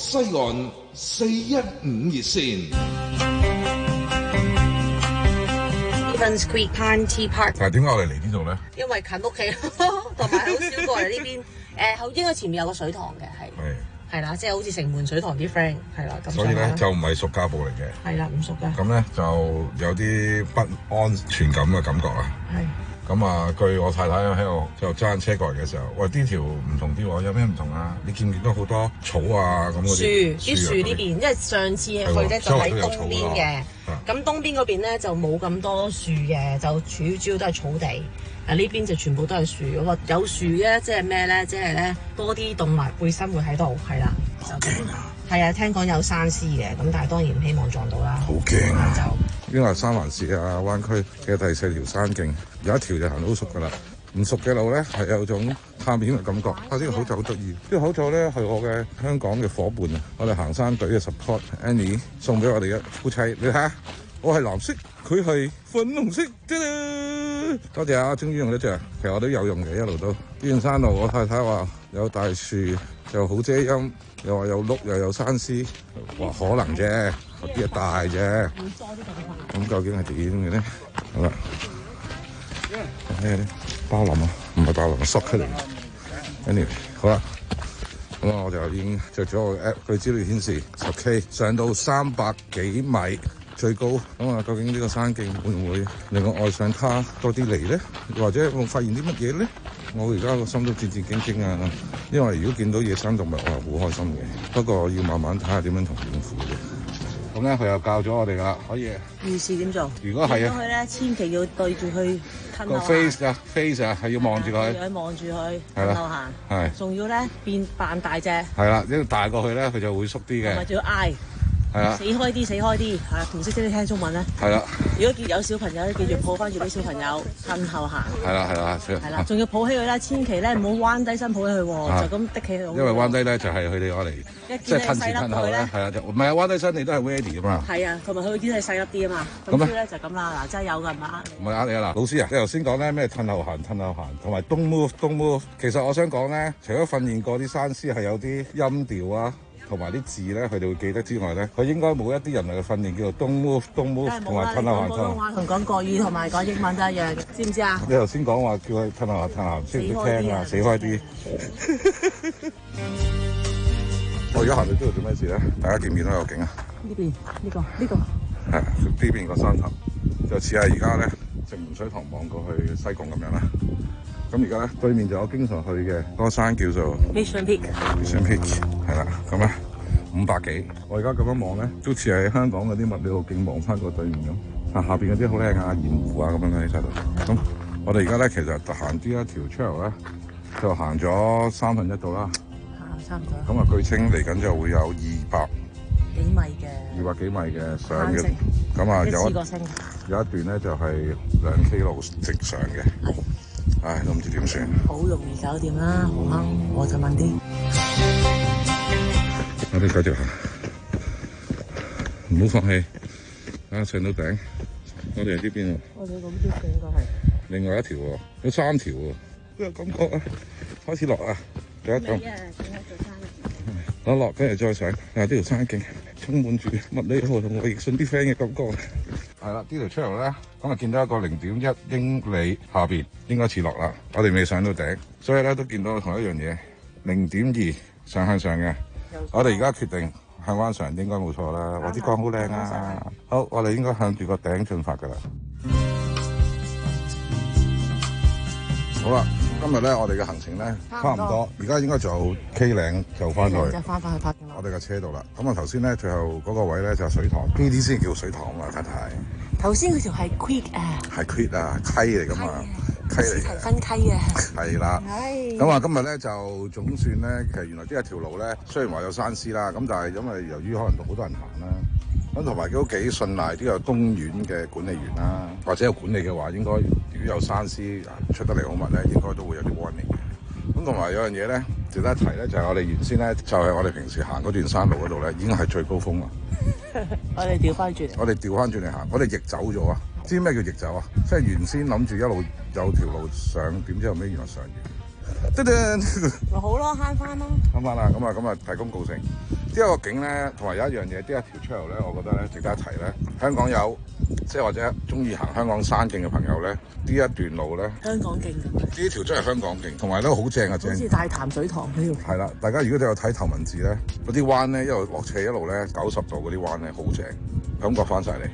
西岸四一五熱線。 Evans Creek Party Park。 但係點解我哋嚟呢度咧？ 因為近屋企，同埋好少過嚟呢邊。誒，後應該前面有個水塘嘅，係係啦，即係好似城門水塘啲 friend 係啦。咁所以咧就唔係屬家部嚟嘅。 係啦，唔屬嘅。 咁咧就有啲不安全感嘅感覺啦。 係。 咁啊，據我太太喺度就揸緊車過嚟嘅時候，喂，呢條唔同啲喎，有咩唔同啊？你見唔見到好多草啊咁嗰啲樹？啲樹呢邊，因為上次去咧就喺東邊嘅，咁東邊嗰邊咧就冇咁多樹嘅，就主主要都係草地。啊呢邊就全部都係樹，嗰個有樹咧，即係咩咧？即係咧多啲動物會生活喺度，係啦。好驚啊！係啊，聽講有山獅嘅，咁但係當然唔希望撞到啦。 好驚啊！ 就因為三環市啊灣區嘅第四條山徑有一條就行到好熟噶啦，唔熟嘅路咧係有種探險嘅感覺。啊，呢個口罩好得意，呢個口罩咧係我嘅香港嘅伙伴啊，我哋行山隊嘅 support Annie 送俾我哋嘅夫妻，你睇下，我係藍色，佢係粉紅色，多謝啊！終於用得着，其實我都有用嘅一路都。呢段山路我太太話有大樹又好遮陰，又話有鹿又有山獅，話可能啫，有啲係大啫。咁究竟係點嘅咧？好啦，咩咧？包林啊，唔係包林，係索克嚟嘅。Anyway， 好啦，咁啊我就已經着咗個 app， 佢資料顯示十 K 上到三百幾米。最高咁啊！究竟呢個山徑會唔會令我愛上它多啲嚟咧？或者我發現啲乜嘢咧？我而家個心都戰戰兢兢啊！因為如果見到野生動物，我係好開心嘅。不過要慢慢睇下點樣同應付嘅。咁咧，佢又教咗我哋啦，可以預示點做？ 如果係啊， 佢咧千祈要對住佢吞個 face 啊 face 啊，係要望住佢， 要望住佢吞口行， 係仲要咧變扮大隻。 係啦，因為大過去咧，佢就會縮啲嘅。 同埋仲要嗌。 係啦， 死開啲，死開啲，係啦，同識識啲聽中文咧。 係啦。 如果見有小朋友咧，記住抱翻住啲小朋友，向後行。 係啦，係啦， 係啦，仲要抱起佢啦，千祈咧唔好彎低身抱起佢喎，就咁的起佢。 因為彎低咧就係佢哋攞嚟，即係褪前褪後咧，係啊，就唔係啊，彎低身你都係 ready 噶嘛。 係啊，同埋佢啲係細粒啲啊嘛。咁所以咧就咁啦，嗱，真係有㗎，唔係呃你。 唔係呃你啊，嗱，老師啊，你頭先講咧咩褪後行、褪後行，同埋 don't move、don't move。其實我想講咧，除咗訓練過啲山獅係有啲音調啊。同埋啲字咧，佢哋會記得之外咧，佢應該冇一啲人類嘅訓練叫做 don't move don't move 同埋褪後行。 普通話同講國語同埋講英文都一樣嘅，知唔知啊？ 你頭先講話叫佢褪後行褪後行，識唔識聽啊？死開啲！我而家行到呢度做咩事咧？大家見唔見到有景啊？ 呢邊呢個呢個係呢邊個山頭，就似係而家咧城門水塘望過去西貢咁樣啦。咁而家咧對面就有經常去嘅嗰個山叫做 Mission Peak。Mission Peak 係啦，咁咧五百幾。我而家咁樣望咧，都似係香港嗰啲物理路徑望翻過對面咁。啊，下邊嗰啲好靚啊，鹽湖啊咁樣喺晒度。咁我哋而家咧其實行呢一條 trail 咧，就行咗三分一度啦。 差唔多。 咁啊，據稱嚟緊就會有二百幾米嘅。 二百幾米嘅上嘅。咁啊有有一段咧就係兩 K 路直上嘅。係。唉，都唔知點算。 好容易搞掂啦，豪亨，我就問啲。 我哋繼續行，唔好放棄。啊，上到頂，我哋係呢邊喎。 我哋咁啲頂應該係。 另外一條喎，有三條喎，都有感覺啊！開始落啊，第一檔。落落，跟住再上。啊，呢條山徑充滿住物理學同我奕信啲 friend 嘅感覺。係啦，呢條出路咧，咁啊見到一個零點一英里下邊應該似落啦。我哋未上到頂，所以咧都見到同一樣嘢，零點二上向上嘅。我哋而家決定向灣上，應該冇錯啦。我啲光好靚啊！好，我哋應該向住個頂進發噶啦。好啦，今日咧我哋嘅行程咧差唔多，而家應該就 K 嶺就翻去， 就翻返去拍我哋嘅車度啦。咁啊頭先咧最後嗰個位咧就係水塘，呢啲先叫水塘啊，太太。 頭先嗰條係 creek 啊， 係 creek 啊，溪嚟噶嘛，溪嚟嘅。 分溪啊。 係啦。咁啊，今日咧就總算咧，其實原來呢一條路咧，雖然話有山獅啦，咁但係因為由於可能好多人行啦，咁同埋都幾信賴呢個東苑嘅管理員啦，或者有管理嘅話，應該如果有山獅出得嚟好密咧，應該都會有啲 warning 嘅。咁同埋有樣嘢咧，值得一提咧，就係我哋原先咧，就係我哋平時行嗰段山路嗰度咧，已經係最高峰啦。 我哋調翻轉， 我哋調翻轉嚟行，我哋逆走咗啊！知咩叫逆走啊？即係原先諗住一路有條路上，點知後尾原來上完，噔噔， 咪好咯，慳翻咯， 慳翻啦！咁啊，咁啊，提供告成， 一個景咧，同埋有一樣嘢，呢一條 trail 咧，我覺得咧值得一提咧。香港有即係或者中意行香港山徑嘅朋友咧，呢一段路咧， 香港徑咁。 呢條真係香港徑，同埋都好正啊正。 好似大潭水塘呢條。 係啦，大家如果都有睇頭文字咧，嗰啲彎咧一路落斜一路咧九十度嗰啲彎咧好正，感覺翻晒嚟。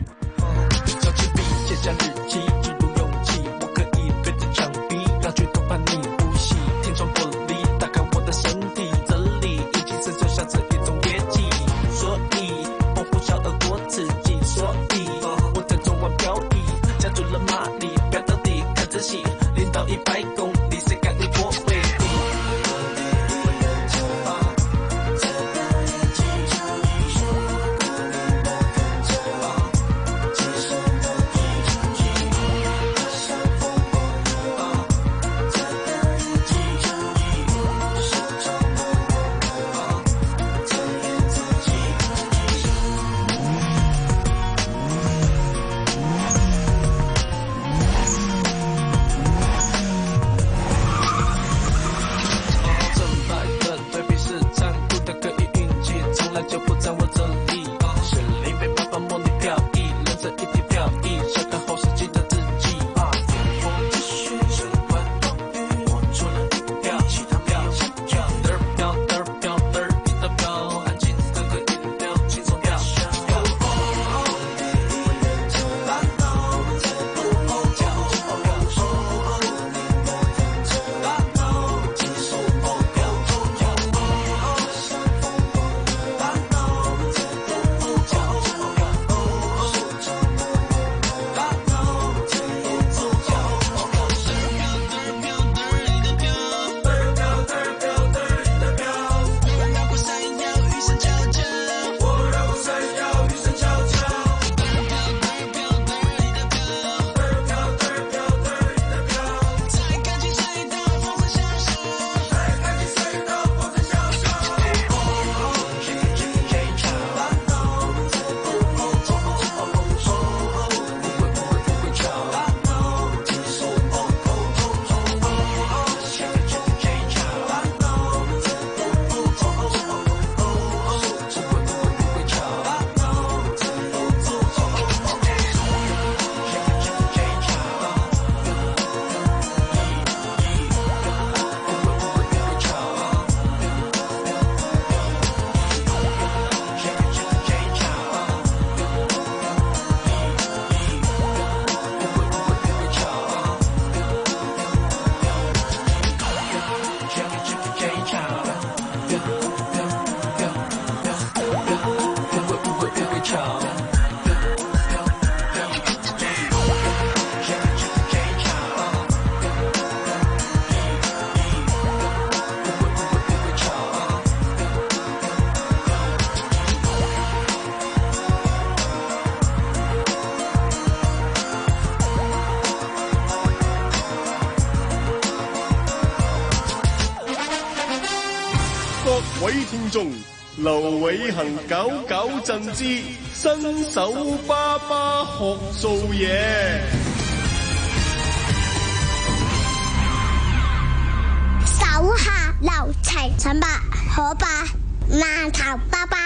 各位聽眾，劉偉恒九九震之新手爸爸學做嘢。 手下留情，陳伯可霸饅頭包包。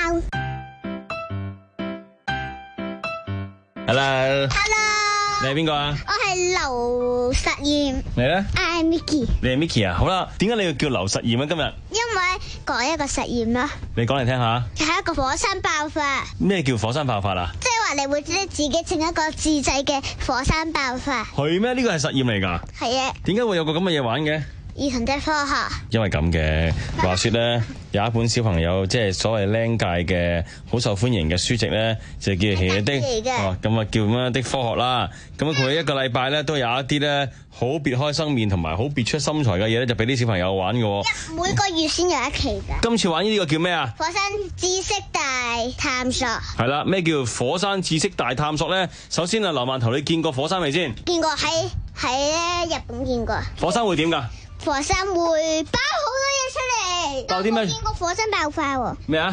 Hello。Hello。你係邊個啊？ 我係劉實驗。 你咧？ 我係 Micky。 你係 Micky 啊？好啦，點解你要叫劉實驗啊？今日？ 因為講一個實驗啦。 你講嚟聽下。 係一個火山爆發。 咩叫火山爆發啊？ 即係話你會自己整一個自製嘅火山爆發。 係咩？呢個係實驗嚟㗎。 係啊。 點解會有個咁嘅嘢玩嘅？ 兒童的科學。 因為咁嘅話說咧，有一本小朋友即係所謂僆界嘅好受歡迎嘅書籍咧，就叫《Hea 的》哦，咁啊叫咩的科學啦。咁佢一個禮拜咧都有一啲咧好別開生面同埋好別出心裁嘅嘢咧，就俾啲小朋友玩嘅。 每個月先有一期㗎。 今次玩呢個叫咩啊？ 火山知識大探索。 係啦，咩叫火山知識大探索咧？首先啊，劉饅頭，你見過火山未先？ 見過，喺喺咧日本見過。 火山會點㗎？ 火山會爆好多嘢出嚟。 爆啲咩？ 我見過火山爆發喎。 咩啊？ 爆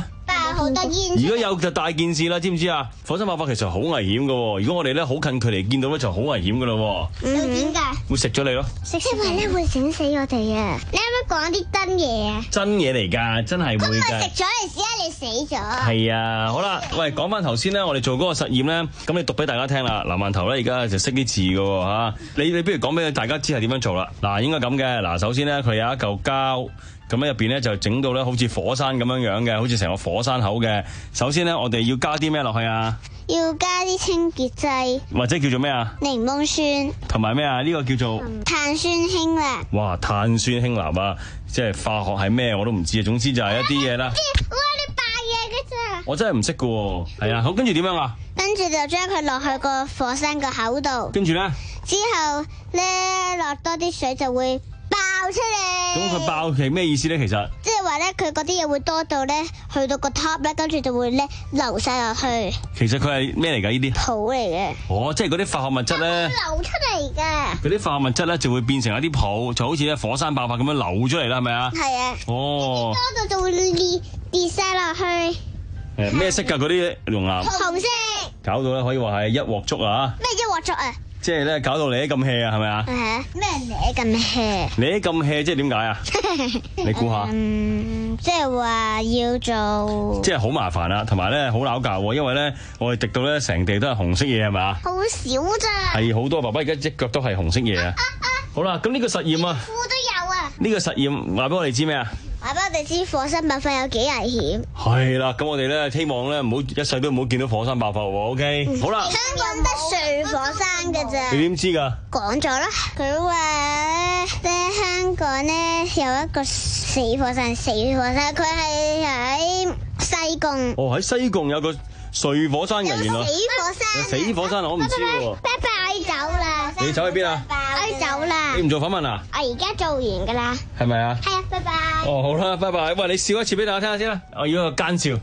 好多煙。 如果有就大件事啦，知唔知啊？火山爆發其實好危險噶，如果我哋咧好近距離見到咧就好危險噶啦。 嗯，點解？ 會食咗你咯。 食因為咧會整死我哋啊！你有冇講啲真嘢啊？ 真嘢嚟㗎，真係會㗎。 咁我食咗你，試下你死咗。 係啊，好啦，喂，講翻頭先咧，我哋做嗰個實驗咧，咁你讀俾大家聽啦。嗱，饅頭咧而家就識啲字㗎喎嚇，你你不如講俾大家知係點樣做啦。嗱，應該咁嘅。嗱，首先咧佢有一嚿膠。咁喺入邊咧就整到咧好似火山咁樣樣嘅，好似成個火山口嘅。首先咧，我哋要加啲咩落去啊？ 要加啲清潔劑， 或者叫做咩啊？ 檸檬酸， 同埋咩啊？呢個叫做碳酸氫鈉。 哇，碳酸氫鈉啊！即係化學係咩我都唔知啊。總之就係一啲嘢啦。 哇！你扮嘢嘅咋？ 我真係唔識㗎喎。係啊，好，跟住點樣啊？ 跟住就將佢落去個火山個口度。 跟住咧？之後咧落多啲水就會爆出嚟。 咁佢爆係咩意思咧？其實即係話咧，佢嗰啲嘢會多到咧，去到個 top 咧，跟住就會咧流晒落去。 其實佢係咩嚟㗎？呢啲泡嚟嘅。 哦，即係嗰啲化學物質咧。 流出嚟㗎。嗰啲化學物質咧就會變成一啲泡，就好似咧火山爆發咁樣流出嚟啦，係咪啊？ 係啊。 哦。 多到就會跌跌晒落去。 誒咩色㗎？嗰啲熔岩。 紅色。 搞到咧可以話係一鑊粥啊！ 咩一鑊粥啊？ 即係咧，搞到你咁 hea 啊，係咪啊？ 咩你咁 hea？ 你咁 hea 即係點解啊？你估下？ 嗯，即係話要做， 即係好麻煩啦，同埋咧好拗教喎，因為咧我哋滴到咧成地都係紅色嘢，係咪啊？ 好少咋？ 係好多，爸爸而家隻腳都係紅色嘢啊！好啦，咁呢個實驗啊， 褲都有啊！ 呢個實驗話俾我哋知咩啊？ 話俾我哋知火山爆發有幾危險。 係啦，咁我哋咧希望咧唔好一世都唔好見到火山爆發喎。OK，好啦。 香港得碎火山㗎咋？ 你點知㗎？ 講咗啦，佢話咧香港咧有一個死火山，死火山佢係喺西貢。 哦，喺西貢有個碎火山嘅原來。 死火山。 死火山我唔知喎。 拜拜，我要走啦。 你走去邊啊？ 我要走啦。 你唔做訪問啊？ 我而家做完㗎啦。 係咪啊？ 係啊，拜拜。 哦，好啦，拜拜。喂，你笑一次俾大家聽下先啦。我要一個奸笑。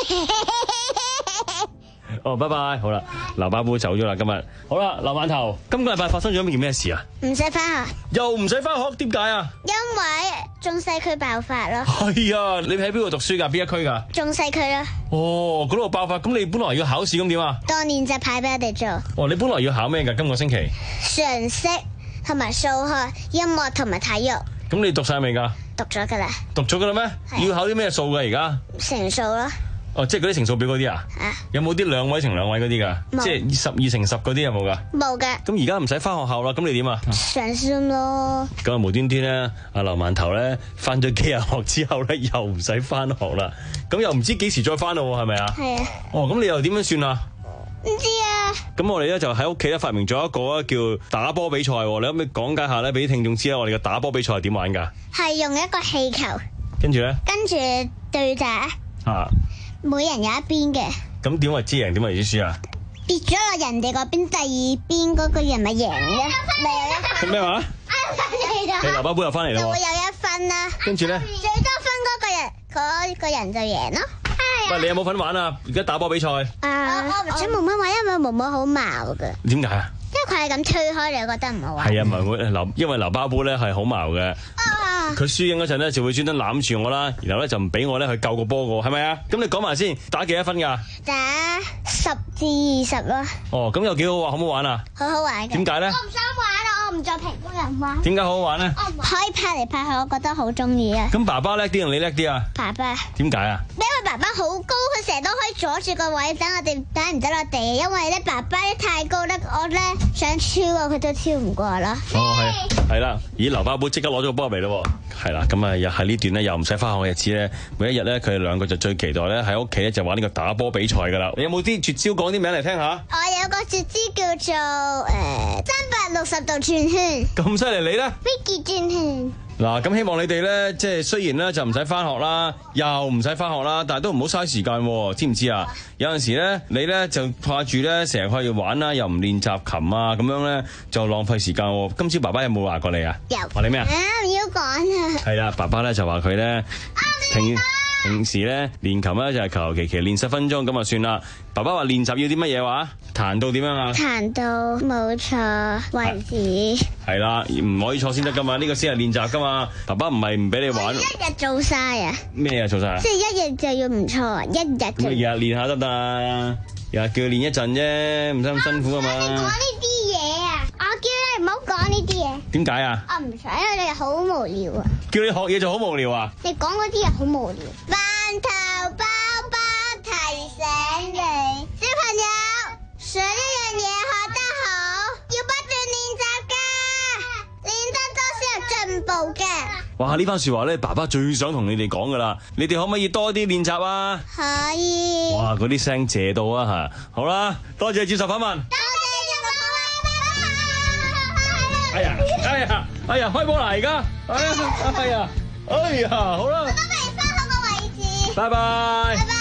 哦，拜拜。好啦，劉巴布走咗啦，今日。好啦，劉饅頭，今個禮拜發生咗一件咩事啊？ 唔使翻學。 又唔使翻學？點解啊？ 因為中西區爆發咯。 係啊，你喺邊度讀書㗎？邊一區㗎？ 中西區咯。 哦，嗰度爆發，咁你本來要考試，咁點啊？ 當練習牌俾我哋做。 哦，你本來要考咩㗎？今個星期？ 常識同埋數學、音樂同埋體育。 咁你讀晒未㗎？ 讀咗㗎啦。 讀咗㗎啦咩？要考啲咩數㗎而家？ 乘數咯。 哦，即係嗰啲乘數表嗰啲啊？ 啊。 有冇啲兩位乘兩位嗰啲㗎？即係十二乘十嗰啲有冇㗎？ 冇㗎。咁而家唔使翻學校啦，咁你點啊？ 上書咯。 咁啊無端端咧，阿劉饅頭咧翻咗幾日學之後咧，又唔使翻學啦。咁又唔知幾時再翻咯，係咪啊？ 係啊。 哦，咁你又點樣算啊？ 唔知啊。 咁我哋咧就喺屋企咧發明咗一個叫打波比賽，你可唔可以講解下咧俾啲聽眾知啊？我哋嘅打波比賽係點玩㗎？ 係用一個氣球。 跟住咧？ 跟住對打。啊。每人有一邊嘅。 咁點為之贏？點為之輸啊？ 跌咗落人哋嗰邊，第二邊嗰個人咪贏嘅。咪有一分。 咩話？你劉巴布又翻嚟啦喎。 就會有一分啦。 跟住咧？ 最多分嗰個人，嗰個人就贏咯。 喂，你有冇份玩啊？而家打波比賽。 啊，我唔想毛毛玩，因為毛毛好毛㗎。 點解啊？ 因為佢係咁推開你，我覺得唔好玩。 係啊，唔係會劉，因為劉巴布咧係好矛嘅。佢輸贏嗰陣咧就會專登攬住我啦，然後咧就唔俾我咧去救個波個，係咪啊？咁你講埋先，打幾多分㗎？ 打十至二十咯。 哦，咁又幾好啊，好唔好玩啊？ 好好玩嘅。 點解咧？ 我唔想玩啊！我唔做評估人玩。 點解好好玩咧？ 可以拍嚟拍去，我覺得好中意啊。 咁爸爸叻啲定你叻啲啊？ 爸爸。 點解啊？ 因為爸爸好高，佢成日都可以阻住個位，等我哋等唔得落地。因為咧爸爸咧太高咧，我咧想超過佢都超唔過啦。 哦，係係啦，咦，劉巴布即刻攞咗個波入嚟咯，係啦，咁啊又喺呢段咧又唔使翻學嘅日子咧，每一日咧佢哋兩個就最期待咧喺屋企咧就玩呢個打波比賽噶啦。你有冇啲絕招講啲名嚟聽下？ 我有個絕招叫做誒三百六十度轉圈。 咁犀利你咧 ？Vicky 轉圈。 嗱，咁希望你哋咧，即係雖然咧就唔使翻學啦，又唔使翻學啦，但係都唔好嘥時間，知唔知啊？有陣時咧，你咧就怕住咧，成日可以玩啦，又唔練習琴啊，咁樣咧就浪費時間。今朝爸爸有冇話過你啊？ 有。 話你咩啊？ 啊，唔要講啊。 係啦，爸爸咧就話佢咧平平時咧練琴咧就係求求其其練十分鐘咁就算啦。爸爸話練習要啲乜嘢話？彈到點樣啊？ 彈到冇錯為止。 係啦，唔可以錯先得噶嘛，呢、這個先係練習噶嘛。爸爸唔係唔俾你玩。 一日做晒啊？ 咩啊做晒？ 即係一日就要唔錯啊，一日就。 咁日日練下得唔得啊？日日叫佢練一陣啫，唔使咁辛苦啊嘛。 你講呢啲嘢啊！我叫你唔好講呢啲嘢。 點解啊？ 我唔想，因為你好無聊啊。 叫你學嘢就好無聊啊？ 你講嗰啲嘢好無聊。飯頭包包提醒你，小朋友想一樣嘢學得好，要不斷練習噶，練得多先有進步嘅。 哇！呢番說話咧，爸爸最想同你哋講噶啦，你哋可唔可以多啲練習啊？ 可以。 哇！嗰啲聲謝到啊吓，好啦，多謝接受訪問。 多謝接受訪問。 哎呀，哎呀，哎呀，開波啦而家，哎呀，哎呀，哎呀，好啦。 爸爸不如翻好個位置。 拜拜。 拜拜。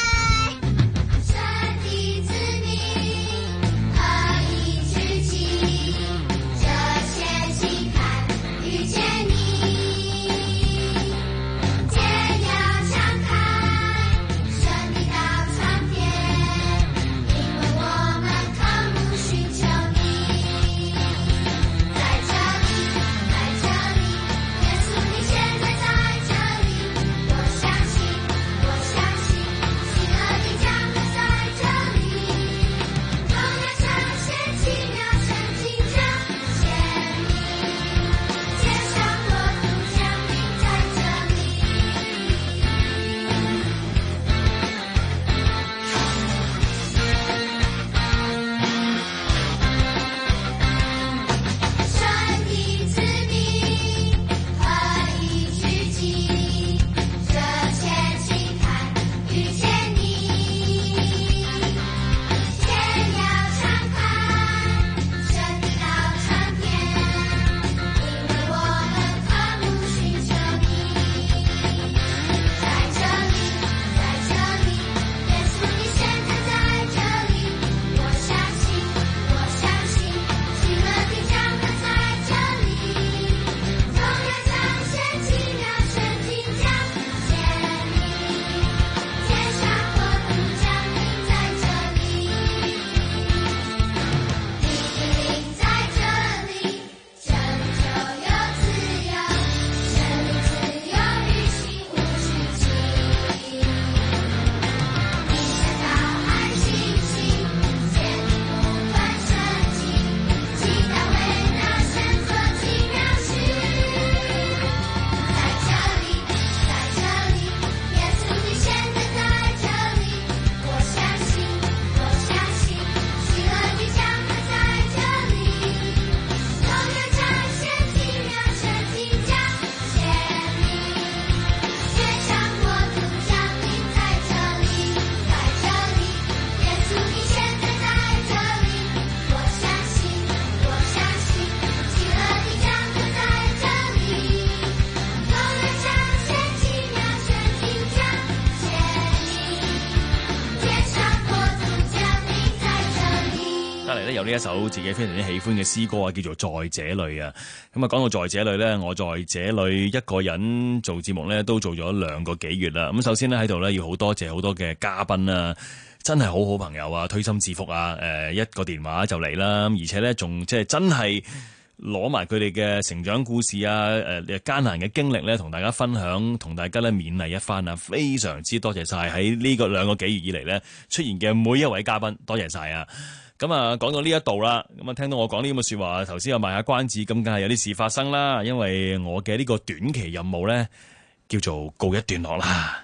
有呢一首自己非常之喜歡嘅詩歌啊，叫做在這裏啊。咁啊，講到在這裏咧，我在這裏一個人做節目咧，都做咗兩個幾月啦。咁首先咧喺度咧，要好多謝好多嘅嘉賓啊，真係好好朋友啊，推心置腹啊，誒一個電話就嚟啦，而且咧仲即係真係攞埋佢哋嘅成長故事啊，誒艱難嘅經歷咧，同大家分享，同大家咧勉勵一番啊！非常之多謝晒喺呢個兩個幾月以嚟咧出現嘅每一位嘉賓，多謝晒啊！咁啊，講到呢一度啦，咁啊，聽到我講呢咁嘅說話，頭先又賣下關子，咁梗係有啲事發生啦。因為我嘅呢個短期任務咧，叫做告一段落啦。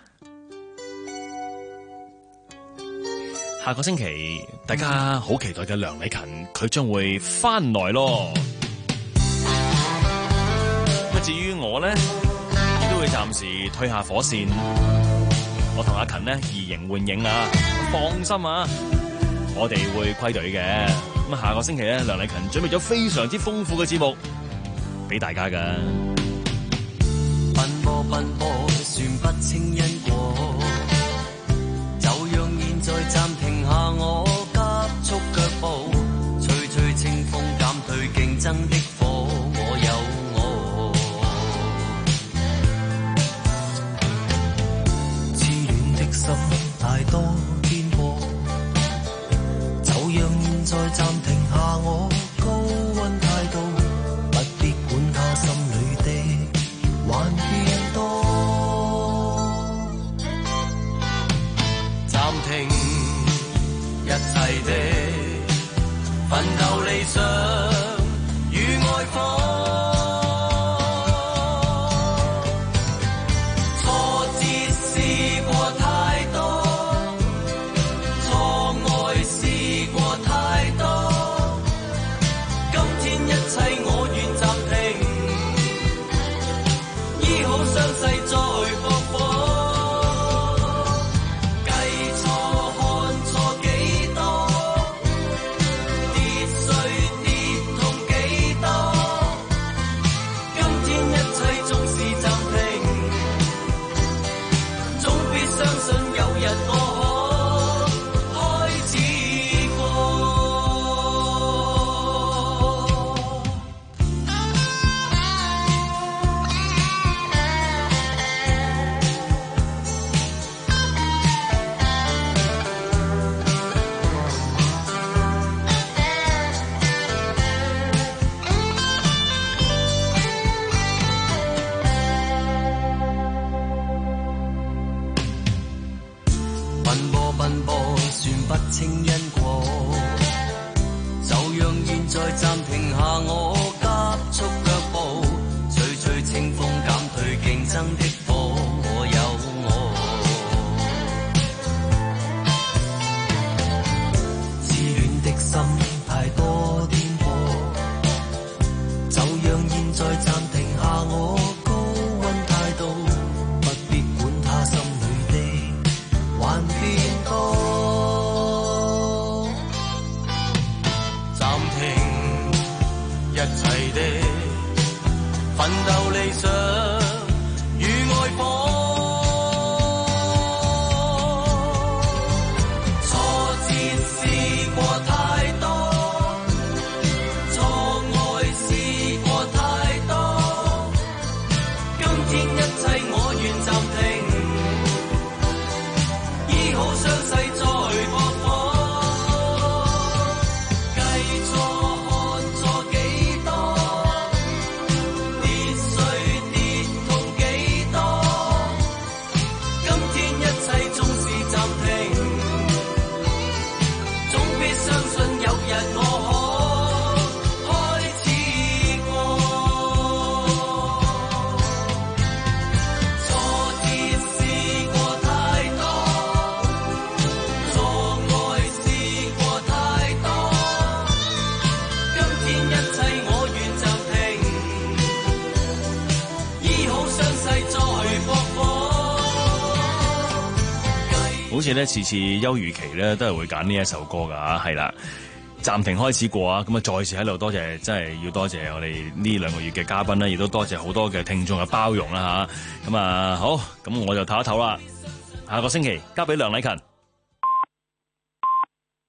下個星期大家好期待嘅梁禮勤，佢將會翻來咯。咁至於我咧，亦都會暫時退下火線。我同阿勤呢，移形換影啊，放心啊！我哋會歸隊嘅，咁下個星期咧，梁禮勤準備咗非常之豐富嘅節目俾大家噶。 奔波奔波，算不清因果，就讓現在暫停下我急速腳步，吹吹清風減退競爭的火，我有我。千現在暫停下我高溫態度，不必管他心裏的還變多。暫停一切的奮鬥理想與愛火。清因果，就讓現在暫停下我急速腳步，隨隨清風減退競爭的火，我有我。自戀的心太多顛簸，就讓現在暫停下我高溫態度，不必管他心裏的還變多。一切的奮鬥理想與愛火，挫折試過太多，錯愛試過太多，今天一切我願暫停，醫好傷勢再搏火。 好似咧次次休漁期咧都係會揀呢一首歌噶嚇，係啦，暫停開始過啊，咁啊再次喺度多謝，真係要多謝我哋呢兩個月嘅嘉賓啦，亦都多謝好多嘅聽眾嘅包容啦嚇，咁啊好，咁我就唞一唞啦，下個星期交俾梁禮勤。